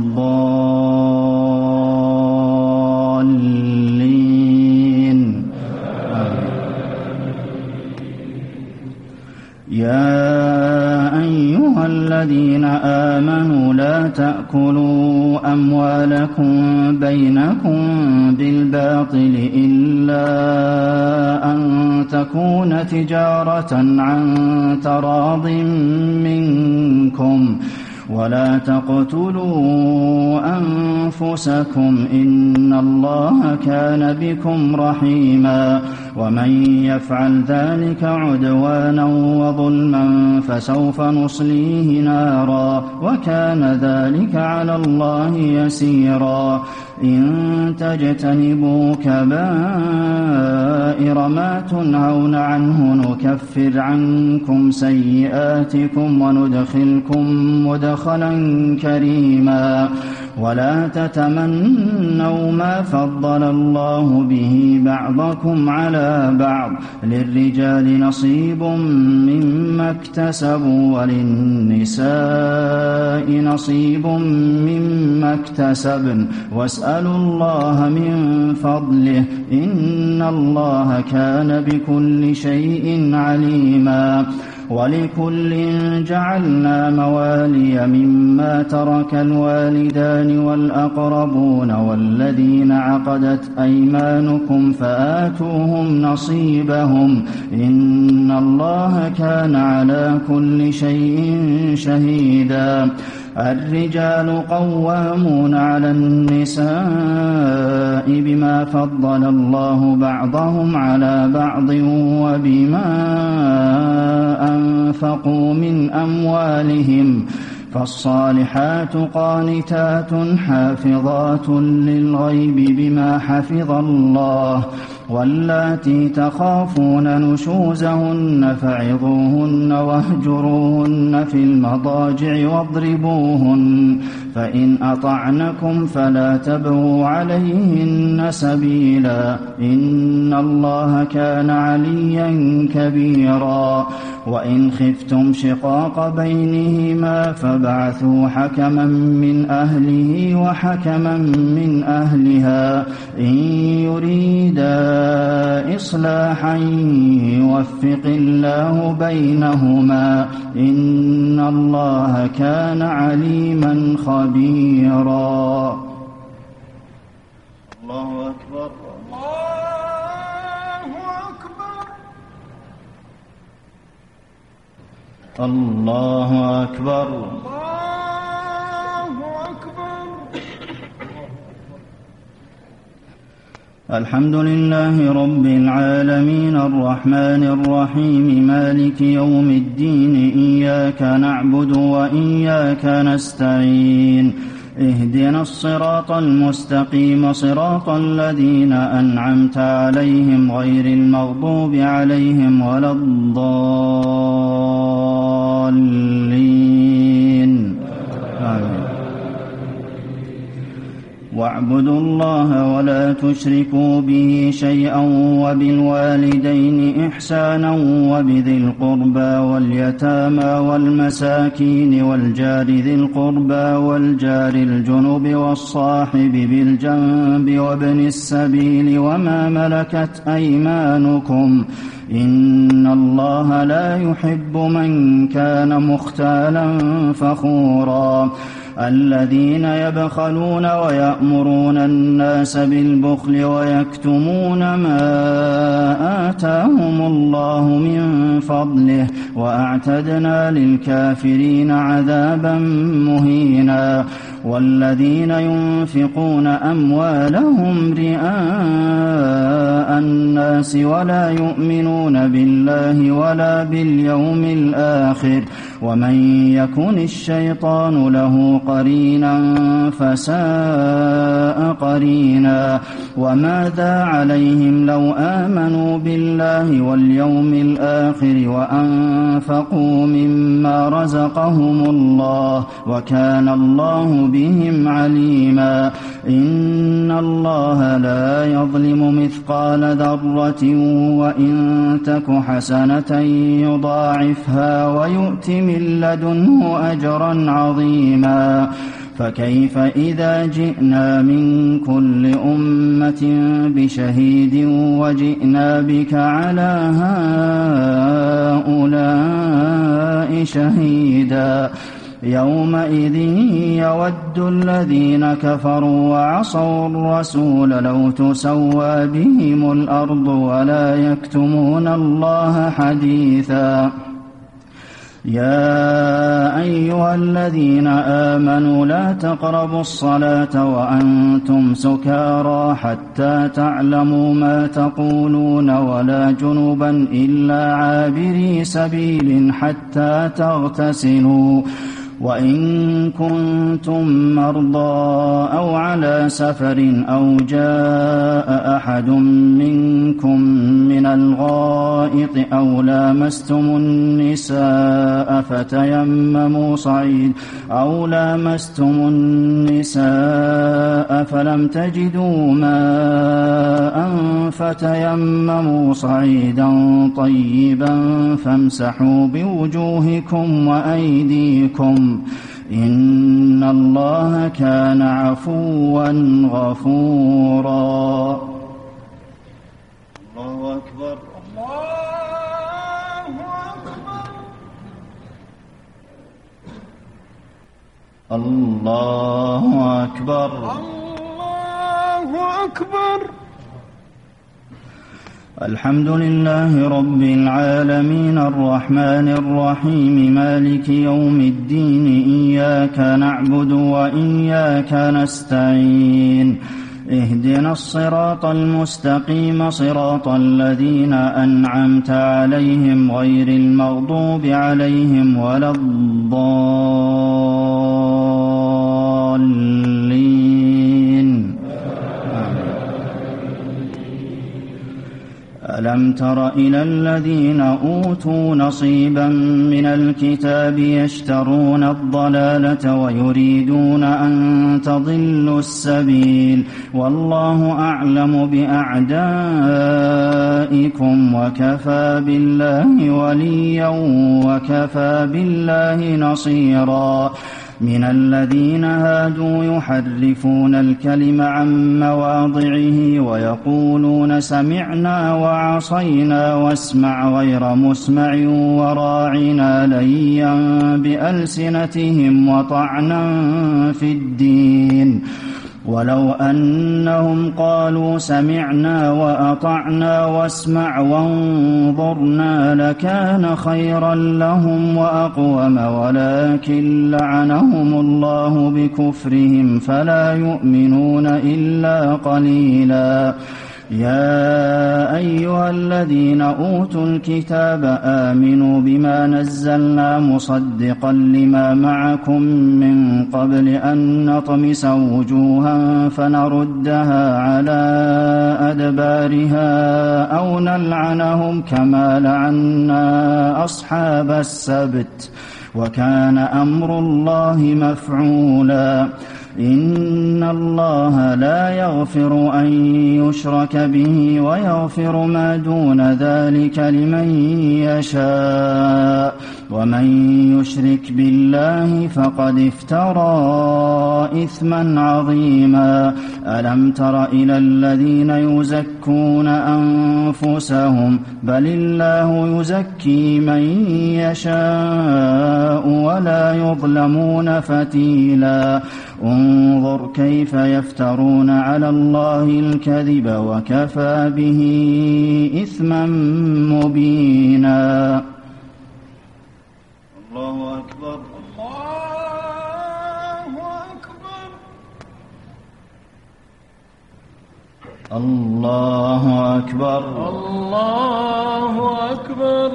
الضالين. يا أيها الذين آمنوا لا تأكلوا أموالكم بينكم بالباطل إلا أن تكون تجارة عن تراض منكم ولا تقتلوا أنفسكم إن الله كان بكم رحيما ومن يفعل ذلك عدوانا وظلما فسوف نصليه نارا وكان ذلك على الله يسيرا. إن تجتنبوا كبائر ما تنهون عنه نكفر عنكم سيئاتكم وندخلكم مدخلا كريما. ولا تتمنوا ما فضل الله به بعضكم على بعض للرجال نصيب مما اكتسبوا وللنساء نصيب مما اكتسبن واسألوا الله من فضله إن الله كان بكل شيء عليما. ولكل جعلنا موالي مما ترك الوالدان والأقربون والذين عقدت أيمانكم فآتوهم نصيبهم إن الله كان على كل شيء شهيدا. الرجال قوامون على النساء بما فضل الله بعضهم على بعض وبما أنفقوا من أموالهم فالصالحات قانتات حافظات للغيب بما حفظ الله واللاتي تخافون نشوزهن فعظوهن واهجروهن في المضاجع واضربوهن فإن أطعنكم فلا تبغوا عليهن سبيلا إن الله كان عليا كبيرا. وإن خفتم شقاق بينهما فابعثوا حكما من أهله وحكما من أهلها إن يريدا إصلاحا يوفق الله بينهما إن الله كان عليما خبيرا. الله أكبر. الله أكبر. الله أكبر. الحمد لله رب العالمين الرحمن الرحيم مالك يوم الدين إياك نعبد وإياك نستعين اهدنا الصراط المستقيم صراط الذين أنعمت عليهم غير المغضوب عليهم ولا الضالين. آمين. واعبدوا الله ولا تشركوا به شيئا وبالوالدين إحسانا وبذي القربى واليتامى والمساكين والجار ذي القربى والجار الجنب والصاحب بالجنب وابن السبيل وما ملكت أيمانكم إن الله لا يحب من كان مختالا فخورا. الذين يبخلون ويأمرون الناس بالبخل ويكتمون ما آتاهم الله من فضله وأعتدنا للكافرين عذابا مهينا والذين ينفقون أموالهم رئاء الناس ولا يؤمنون بالله ولا باليوم الآخر ومن يكن الشيطان له قرينا فساء قرينا وماذا عليهم لو آمنوا بالله واليوم الآخر وأنفقوا مما رزقهم الله وكان الله بهم عليما إن الله لا يظلم مثقال ذرة وإن تك حسنة يضاعفها ويؤت من لدنه أجرا عظيما فكيف إذا جئنا من كل أمة بشهيد وجئنا بك على هؤلاء شهيدا يومئذ يود الذين كفروا وعصوا الرسول لو تسوى بهم الأرض ولا يكتمون الله حديثا يا أيها الذين آمنوا لا تقربوا الصلاة وأنتم سكارى حتى تعلموا ما تقولون ولا جنبا إلا عابري سبيل حتى تغتسلوا وإن كنتم مرضى أو على سفر أو جاء أحد منكم من الغائط أو لامستم النساء فتيمموا صعيد أو لامستم النساء فلم تجدوا ماء فتيمموا صعيدا طيبا فامسحوا بوجوهكم وأيديكم إن الله كان عفوا غفورا الله أكبر الله أكبر الله أكبر الحمد لله رب العالمين الرحمن الرحيم مالك يوم الدين إياك نعبد وإياك نستعين اهدنا الصراط المستقيم صراط الذين أنعمت عليهم غير المغضوب عليهم ولا الضالين ألم تر إلى الذين أوتوا نصيبا من الكتاب يشترون الضلالة ويريدون أن تضلوا السبيل والله أعلم بأعدائكم وكفى بالله وليا وكفى بالله نصيرا من الذين هادوا يحرفون الكلم عن مواضعه ويقولون سمعنا وعصينا واسمع غير مسمع وراعنا ليا بألسنتهم وطعنا في الدين ولو أنهم قالوا سمعنا وأطعنا واسمع وانظرنا لكان خيرا لهم وأقوم ولكن لعنهم الله بكفرهم فلا يؤمنون إلا قليلا يا أيها الذين أوتوا الكتاب آمنوا بما نزلنا مصدقا لما معكم من قبل أن نطمس وجوها فنردها على أدبارها أو نلعنهم كما لعنا أصحاب السبت وكان أمر الله مفعولا إن اللَّهَ لَا يَغْفِرُ أَن يُشْرَكَ بِهِ وَيَغْفِرُ مَا دُونَ ذَلِكَ لِمَن يَشَاءُ ۚ وَمَن يُشْرِكْ بِاللَّهِ فَقَدِ افْتَرَىٰ إِثْمًا عَظِيمًا. أَلَمْ تَرَ إِلَى الَّذِينَ يُزَكُّونَ أَنفُسَهُم ۚ بَلِ اللَّهُ يُزَكِّي مَن يَشَاءُ وَلَا يُظْلَمُونَ فَتِيلًا. انظُرْ كَيْفَ يَفْتَرُونَ عَلَى اللَّهِ الْكَذِبَ وَكَفَىٰ بِهِ إِثْمًا مُّبِينًا. الله أكبر. الله أكبر. الله أكبر. الله أكبر.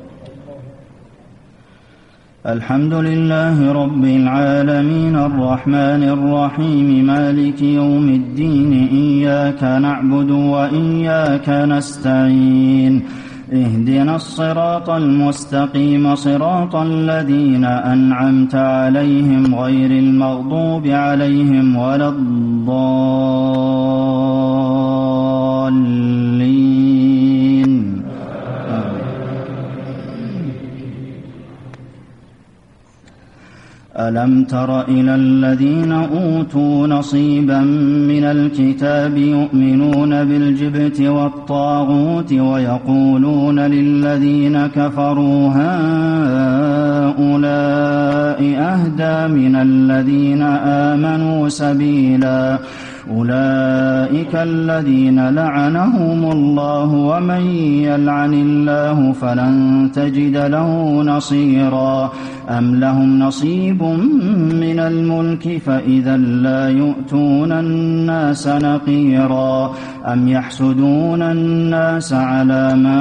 الحمد لله رب العالمين الرحمن الرحيم مالك يوم الدين إياك نعبد وإياك نستعين اهدنا الصراط المستقيم صراط الذين أنعمت عليهم غير المغضوب عليهم ولا الضالين. ألم تر إلى الذين أوتوا نصيبا من الكتاب يؤمنون بالجبت والطاغوت ويقولون للذين كفروا هؤلاء أهدى من الذين آمنوا سبيلا. أولئك الذين لعنهم الله ومن يلعن الله فلن تجد له نصيرا. أم لهم نصيب من الملك فإذا لا يؤتون الناس نقيرا. أم يحسدون الناس على ما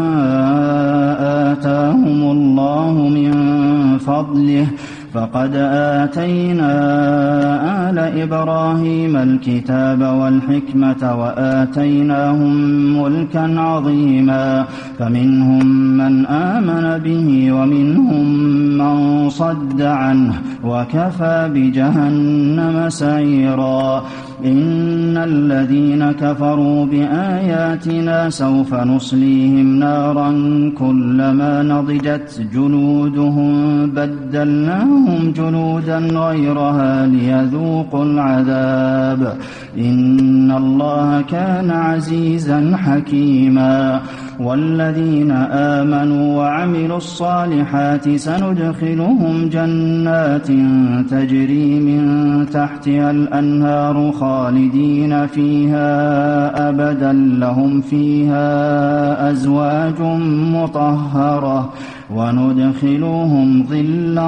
آتاهم الله من فضله فقد آتينا آل إبراهيم الكتاب والحكمة وآتيناهم ملكا عظيما. فمنهم من آمن به ومنهم من صد عنه وكفى بجهنم سعيرا. إن الذين كفروا بآياتنا سوف نصليهم نارا كلما نضجت جلودهم بدلناهم جلودا غيرها ليذوقوا العذاب. إن الله كان عزيزا حكيما. والذين آمنوا وعملوا الصالحات سندخلهم جنات تجري من تحتها الأنهار خالدين فيها أبدا لهم فيها أزواج مطهرة وندخلهم ظلا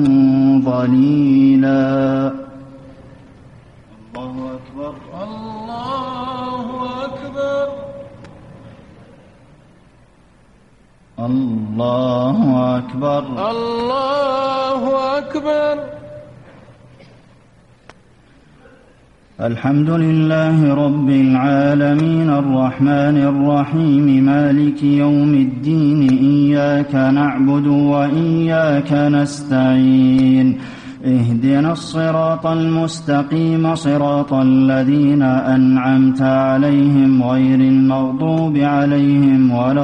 ظليلا. الله أكبر. الله أكبر. الله أكبر. الله أكبر. الحمد لله رب العالمين الرحمن الرحيم مالك يوم الدين إياك نعبد وإياك نستعين اهدنا الصراط المستقيم صراط الذين أنعمت عليهم غير المغضوب عليهم ولا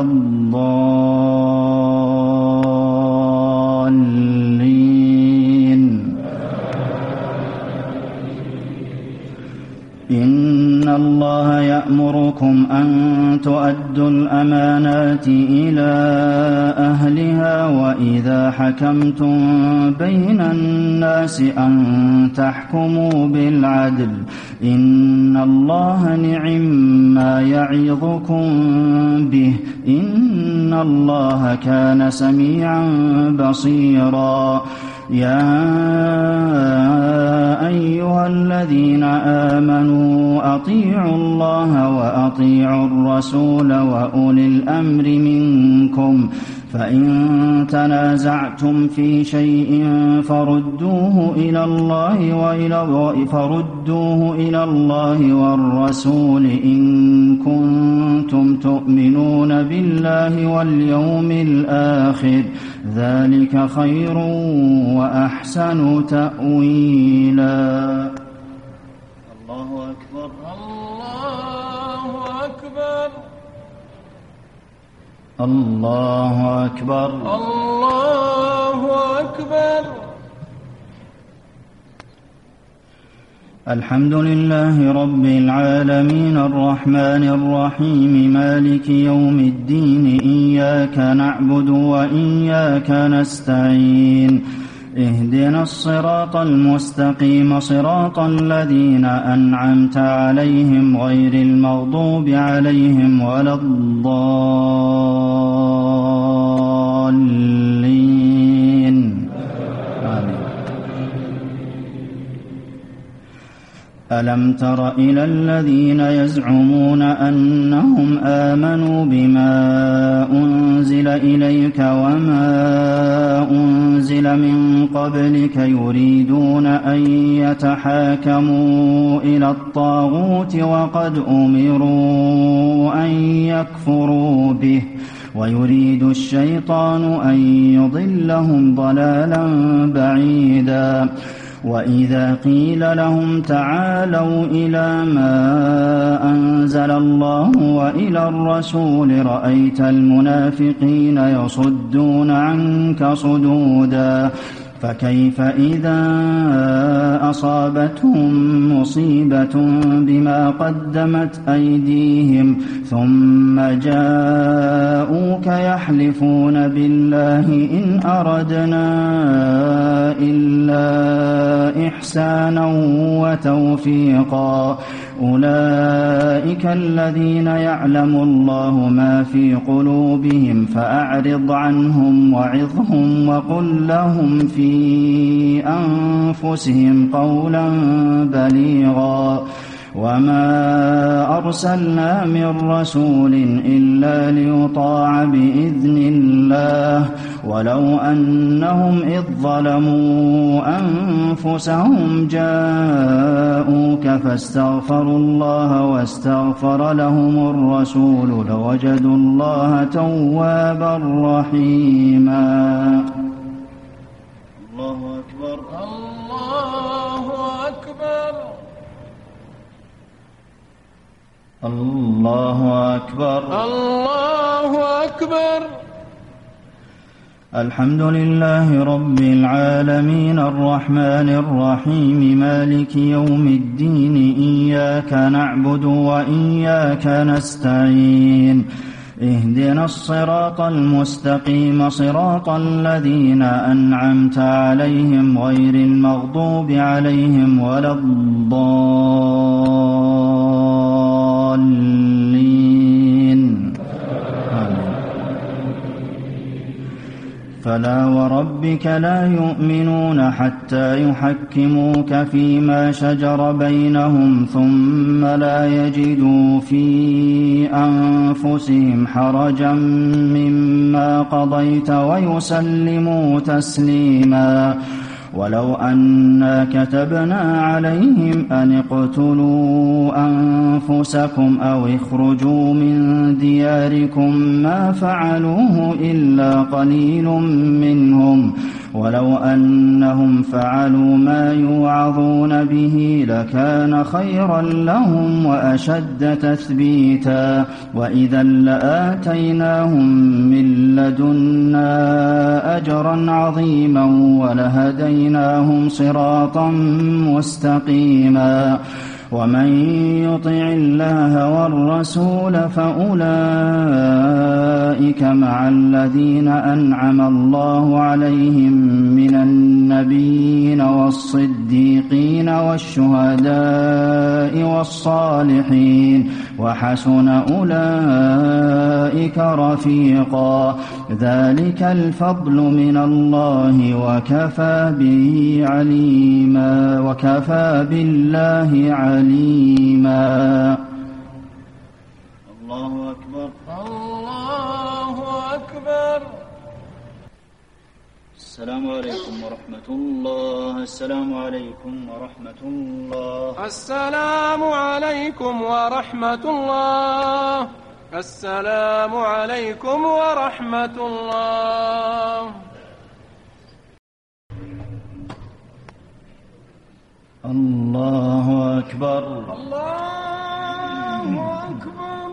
الضالين. إن الله يأمركم أن تؤدوا الأمانات إلى أهلها وإذا حكمتم بين الناس أن تحكموا بالعدل. إن الله نعما يعظكم به إن الله كان سميعا بصيرا. يا أيها الذين آمنوا أطيعوا الله وأطيعوا الرسول وأولي الأمر منكم فإن تنازعتم في شيء فردوه إلى الله وإلى فردوه إلى الله والرسول إن كنتم تؤمنون بالله واليوم الآخر ذلك خير وأحسن تأويلا. أكبر الله أكبر الله أكبر الله أكبر. الحمد لله رب العالمين الرحمن الرحيم مالك يوم الدين إياك نعبد وإياك نستعين اهدنا الصراط المستقيم صراط الذين أنعمت عليهم غير المغضوب عليهم ولا الضالين آمين. ألم تر إلى الذين يزعمون أنهم آمنوا بما أنزل إليك وما أنزل من قبلك يريدون أن يتحاكموا إلى الطاغوت وقد أمروا أن يكفروا به ويريد الشيطان أن يضلهم ضلالا بعيدا. وإذا قيل لهم تعالوا إلى ما أنزل الله وإلى الرسول رأيت المنافقين يصدون عنك صدودا. فكيف إذا أصابتهم مصيبة بما قدمت أيديهم ثم جاءوك يحلفون بالله إن أردنا إلا إحسانا وتوفيقا أولئك الذين يعلم الله ما في قلوبهم فأعرض عنهم وعظهم وقل لهم في أنفسهم قولا بليغا. وما أرسلنا من رسول إلا ليطاع بإذن الله ولو أنهم إذ ظلموا أنفسهم جاءوك فاستغفروا الله واستغفر لهم الرسول لوجدوا الله توابا رحيما. الله أكبر الله أكبر الله أكبر الله أكبر. الحمد لله رب العالمين الرحمن الرحيم مالك يوم الدين إياك نعبد وإياك نستعين اهدنا الصراط المستقيم صراط الذين أنعمت عليهم غير المغضوب عليهم ولا الضالين آمين. فلا وربك لا يؤمنون حتى يحكموك فيما شجر بينهم ثم لا يجدوا في أنفسهم حرجا مما قضيت ويسلموا تسليما. ولو أنا كتبنا عليهم أن اقتلوا أنفسكم أو اخرجوا من دياركم ما فعلوه إلا قليل منهم ولو أنهم فعلوا ما يوعظون به لكان خيرا لهم وأشد تثبيتا. وإذا لآتيناهم من لدنا أجرا عظيما ولهديناهم صراطا مستقيما. ومن يطع الله والرسول فأولئك مع الذين أنعم الله عليهم من النبيين والصديقين والشهداء والصالحين وحسن أولئك رفيقا. ذلك الفضل من الله وكفى به عليما وكفى بالله عليما. الله أكبر الله أكبر. السلام عليكم ورحمة الله. السلام عليكم ورحمة الله. السلام عليكم ورحمة الله. السلام عليكم ورحمة الله. الله أكبر الله أكبر.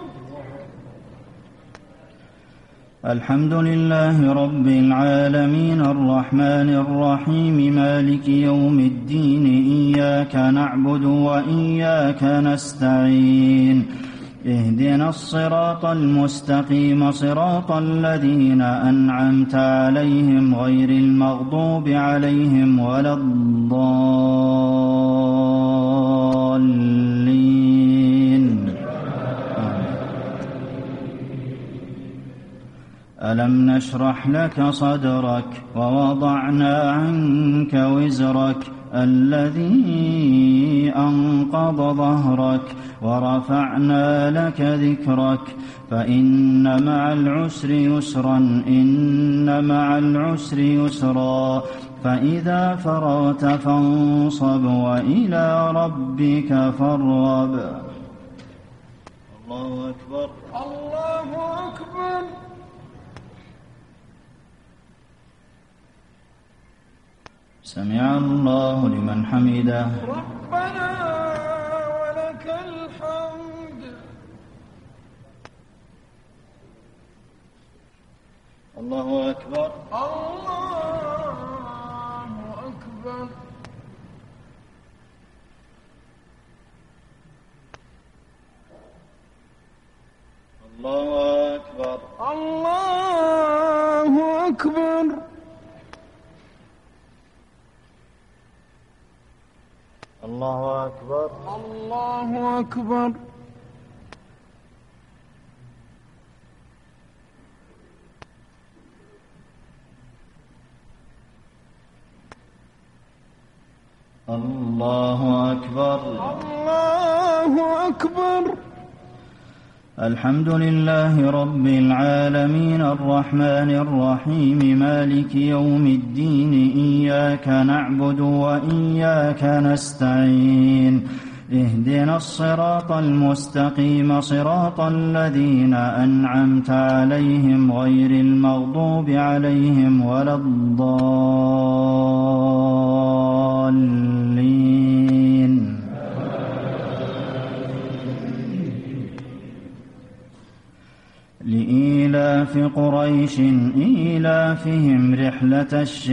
الحمد لله رب العالمين الرحمن الرحيم مالك يوم الدين إياك نعبد وإياك نستعين اهدنا الصراط المستقيم صراط الذين أنعمت عليهم غير المغضوب عليهم ولا الضالين. ألم نشرح لك صدرك ووضعنا عنك وزرك الذي أنقض ظهرك ورفعنا لك ذكرك فإن مع العسر يسرا إن مع العسر يسرا فإذا فرغت فانصب وإلى ربك فارغب. الله أكبر الله أكبر. سمع الله لمن حمده. ربنا ولك الحمد. الله أكبر الله أكبر. الله أكبر الله أكبر. الله أكبر الله أكبر. الله أكبر. الله أكبر. الحمد لله رب العالمين الرحمن الرحيم مالك يوم الدين إياك نعبد وإياك نستعين اهدنا الصراط المستقيم صراط الذين أنعمت عليهم غير المغضوب عليهم ولا الضالين. لإيلاف قريش إيلافهم رحلة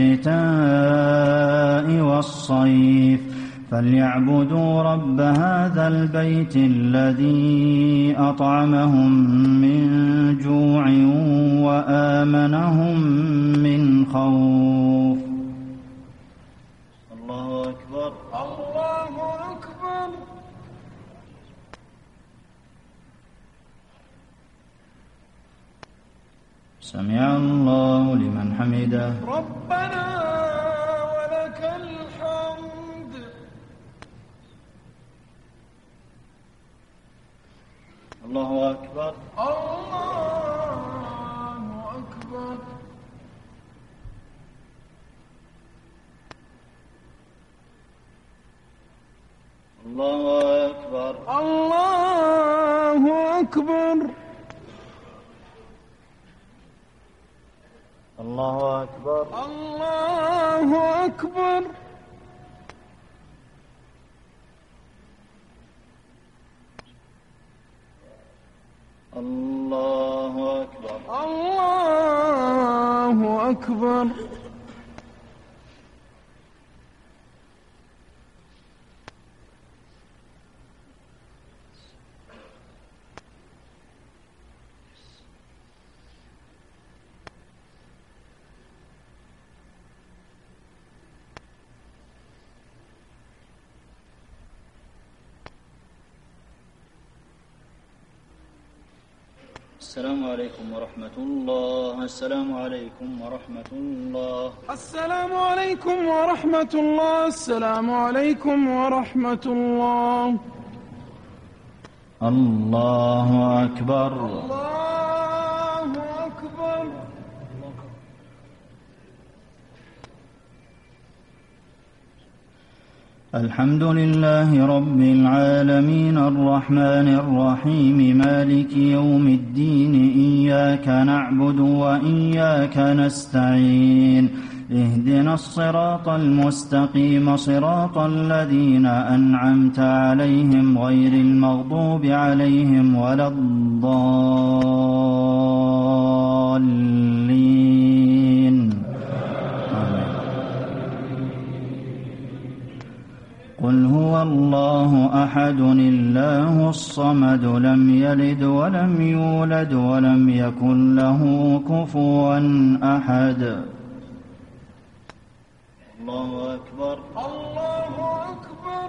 الشتاء والصيف فليعبدوا رب هذا البيت الذي أطعمهم من جوع وآمنهم من خوف. الله أكبر الله أكبر. سمع الله لمن حمده. ربنا ولك الحمد. الله أكبر الله أكبر. الله أكبر الله أكبر. الله أكبر الله أكبر. الله أكبر الله أكبر. السلام عليكم ورحمة الله. السلام عليكم ورحمة الله. السلام عليكم ورحمة الله. السلام عليكم ورحمة الله. الله أكبر. الله أكبر. الحمد لله رب العالمين الرحمن الرحيم مالك يوم الدين إياك نعبد وإياك نستعين اهدنا الصراط المستقيم صراط الذين أنعمت عليهم غير المغضوب عليهم ولا الضالين. قل هو الله أحد الله الصمد لم يلد ولم يولد ولم يكن له كفوا أحد. الله أكبر. الله أكبر.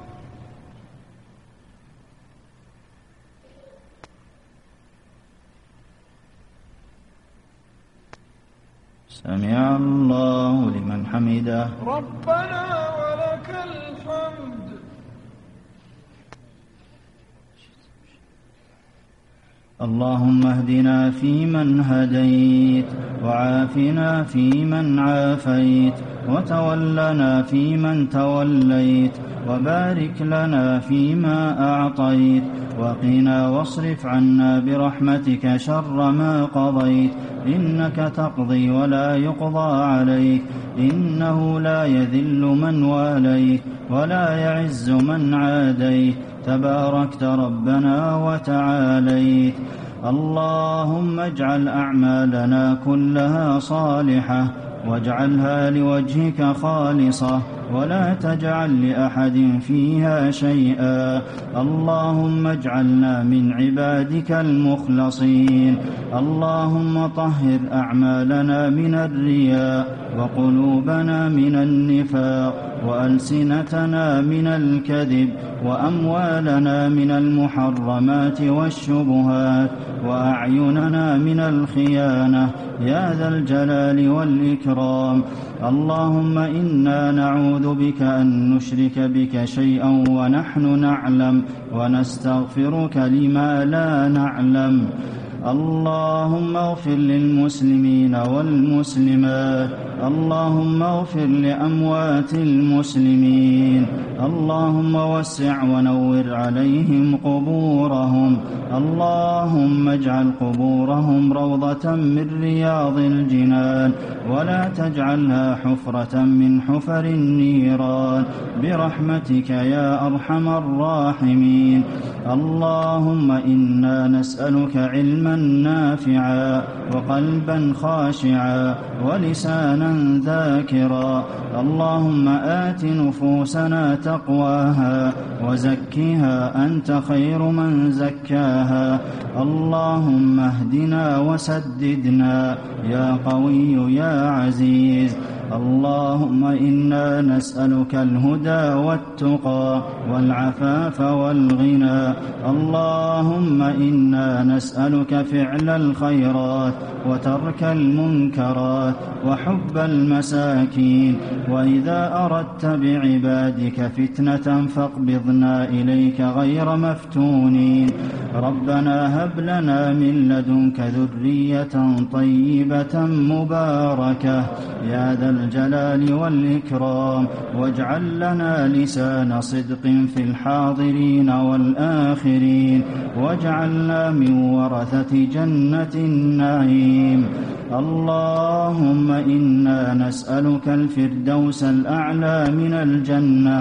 سمع الله لمن حمده. ربنا ولك الحمد. اللهم اهدنا فيمن هديت، وعافنا فيمن عافيت، وتولنا فيمن توليت، وبارك لنا فيما أعطيت، وقنا واصرف عنا برحمتك شر ما قضيت، إنك تقضي ولا يقضى عليك، إنه لا يذل من واليت ولا يعز من عاديت، تباركت ربنا وتعاليت. اللهم اجعل أعمالنا كلها صالحة، واجعلها لوجهك خالصة، ولا تجعل لأحد فيها شيئا. اللهم اجعلنا من عبادك المخلصين. اللهم طهر أعمالنا من الرياء، وقلوبنا من النفاق، وألسنتنا من الكذب، وأموالنا من المحرمات والشبهات، وأعيننا من الخيانة، يا ذا الجلال والإكرام. اللهم إنا نعوذ بك أن نشرك بك شيئا ونحن نعلم، ونستغفرك لما لا نعلم. اللهم اغفر للمسلمين والمسلمات، اللهم اغفر لأموات المسلمين، اللهم وسع ونور عليهم قبورهم، اللهم اجعل قبورهم روضة من رياض الجنان، ولا تجعلها حفرة من حفر النيران، برحمتك يا أرحم الراحمين. اللهم إنا نسألك علما نافعا، وقلبا خاشعا، ولسانا ذاكرا. اللهم آت نفوسنا تقواها، وزكها أنت خير من زكاها. اللهم اهدنا وسددنا يا قوي يا عزيز. اللهم إنا نسألك الهدى والتقى والعفاف والغنى. اللهم إنا نسألك فعل الخيرات، وترك المنكرات، وحب المساكين. وإذا أردت بعبادك فتنة فاقبضنا إليك غير مفتونين. ربنا هب لنا من لدنك ذرية طيبة مباركة، يا ذا الجلال والإكرام. واجعل لنا لسان صدق في الحاضرين والآخرين، واجعلنا من ورثة جنة النعيم. اللهم إنا نسألك الفردوس الأعلى من الجنة.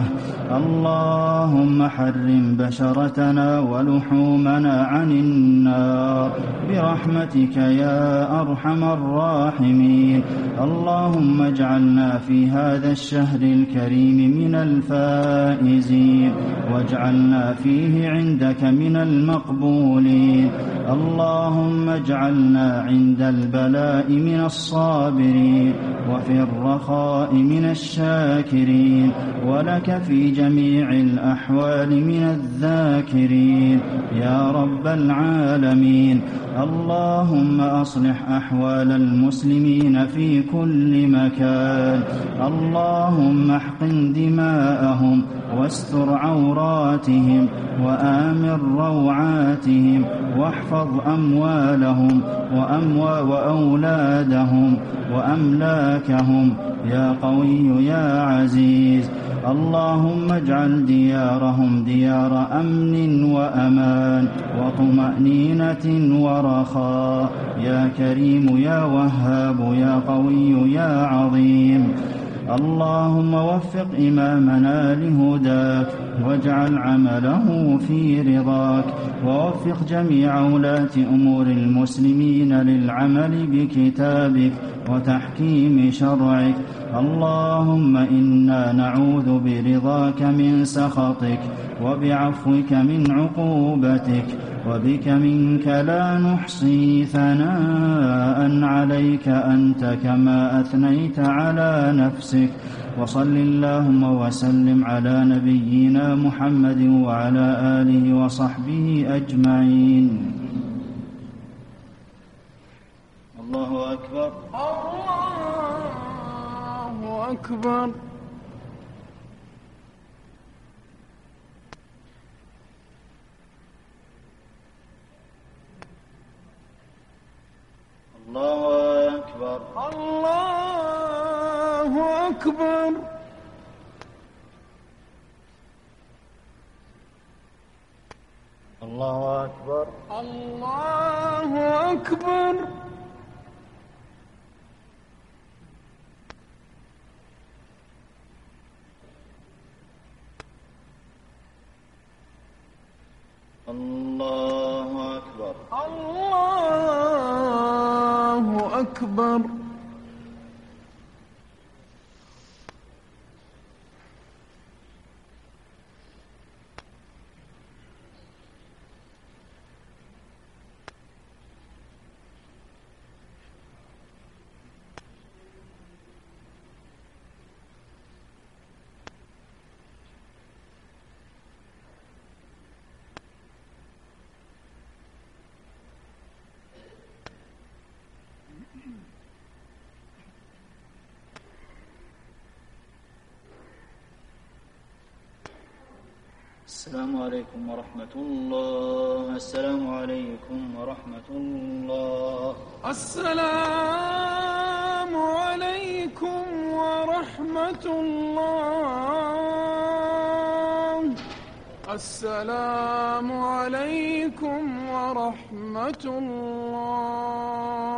اللهم حرم بشرتنا ولحومنا عن النار، برحمتك يا أرحم الراحمين. اللهم اجعلنا في هذا الشهر الكريم من الفائزين، واجعلنا فيه عندك من المقبولين. اللهم اجعلنا عند البلاء من الصابرين، وفي الرخاء من الشاكرين، ولك في جميع الأحوال من الذاكرين يا رب العالمين. اللهم أصلح أحوال المسلمين في كل مكان. اللهم احقن دماءهم، واستر عوراتهم، وآمن روعاتهم، واحفظ أموالهم وأموال وأولادهم وأملاكهم يا قوي يا عزيز. اللهم اجعل ديارهم ديار أمن وأمان وطمأنينة ورخاء يا كريم يا وهاب يا قوي يا عظيم. اللهم وفق إمامنا لهداك واجعل عمله في رضاك، ووفق جميع ولاة أمور المسلمين للعمل بكتابك وتحكيم شرعك. اللهم إنا نعوذ برضاك من سخطك وبعفوك من عقوبتك، وبك منك لا نحصي ثناء عليك أنت كما أثنيت على نفسك. وصل اللهم وسلم على نبينا محمد وعلى آله وصحبه أجمعين. الله أكبر. الله أكبر. الله أكبر. الله أكبر. الله أكبر. الله أكبر. الله أكبر. الله أكبر. السلام عليكم ورحمة الله. السلام عليكم ورحمة الله. السلام عليكم ورحمة الله. السلام عليكم ورحمة الله.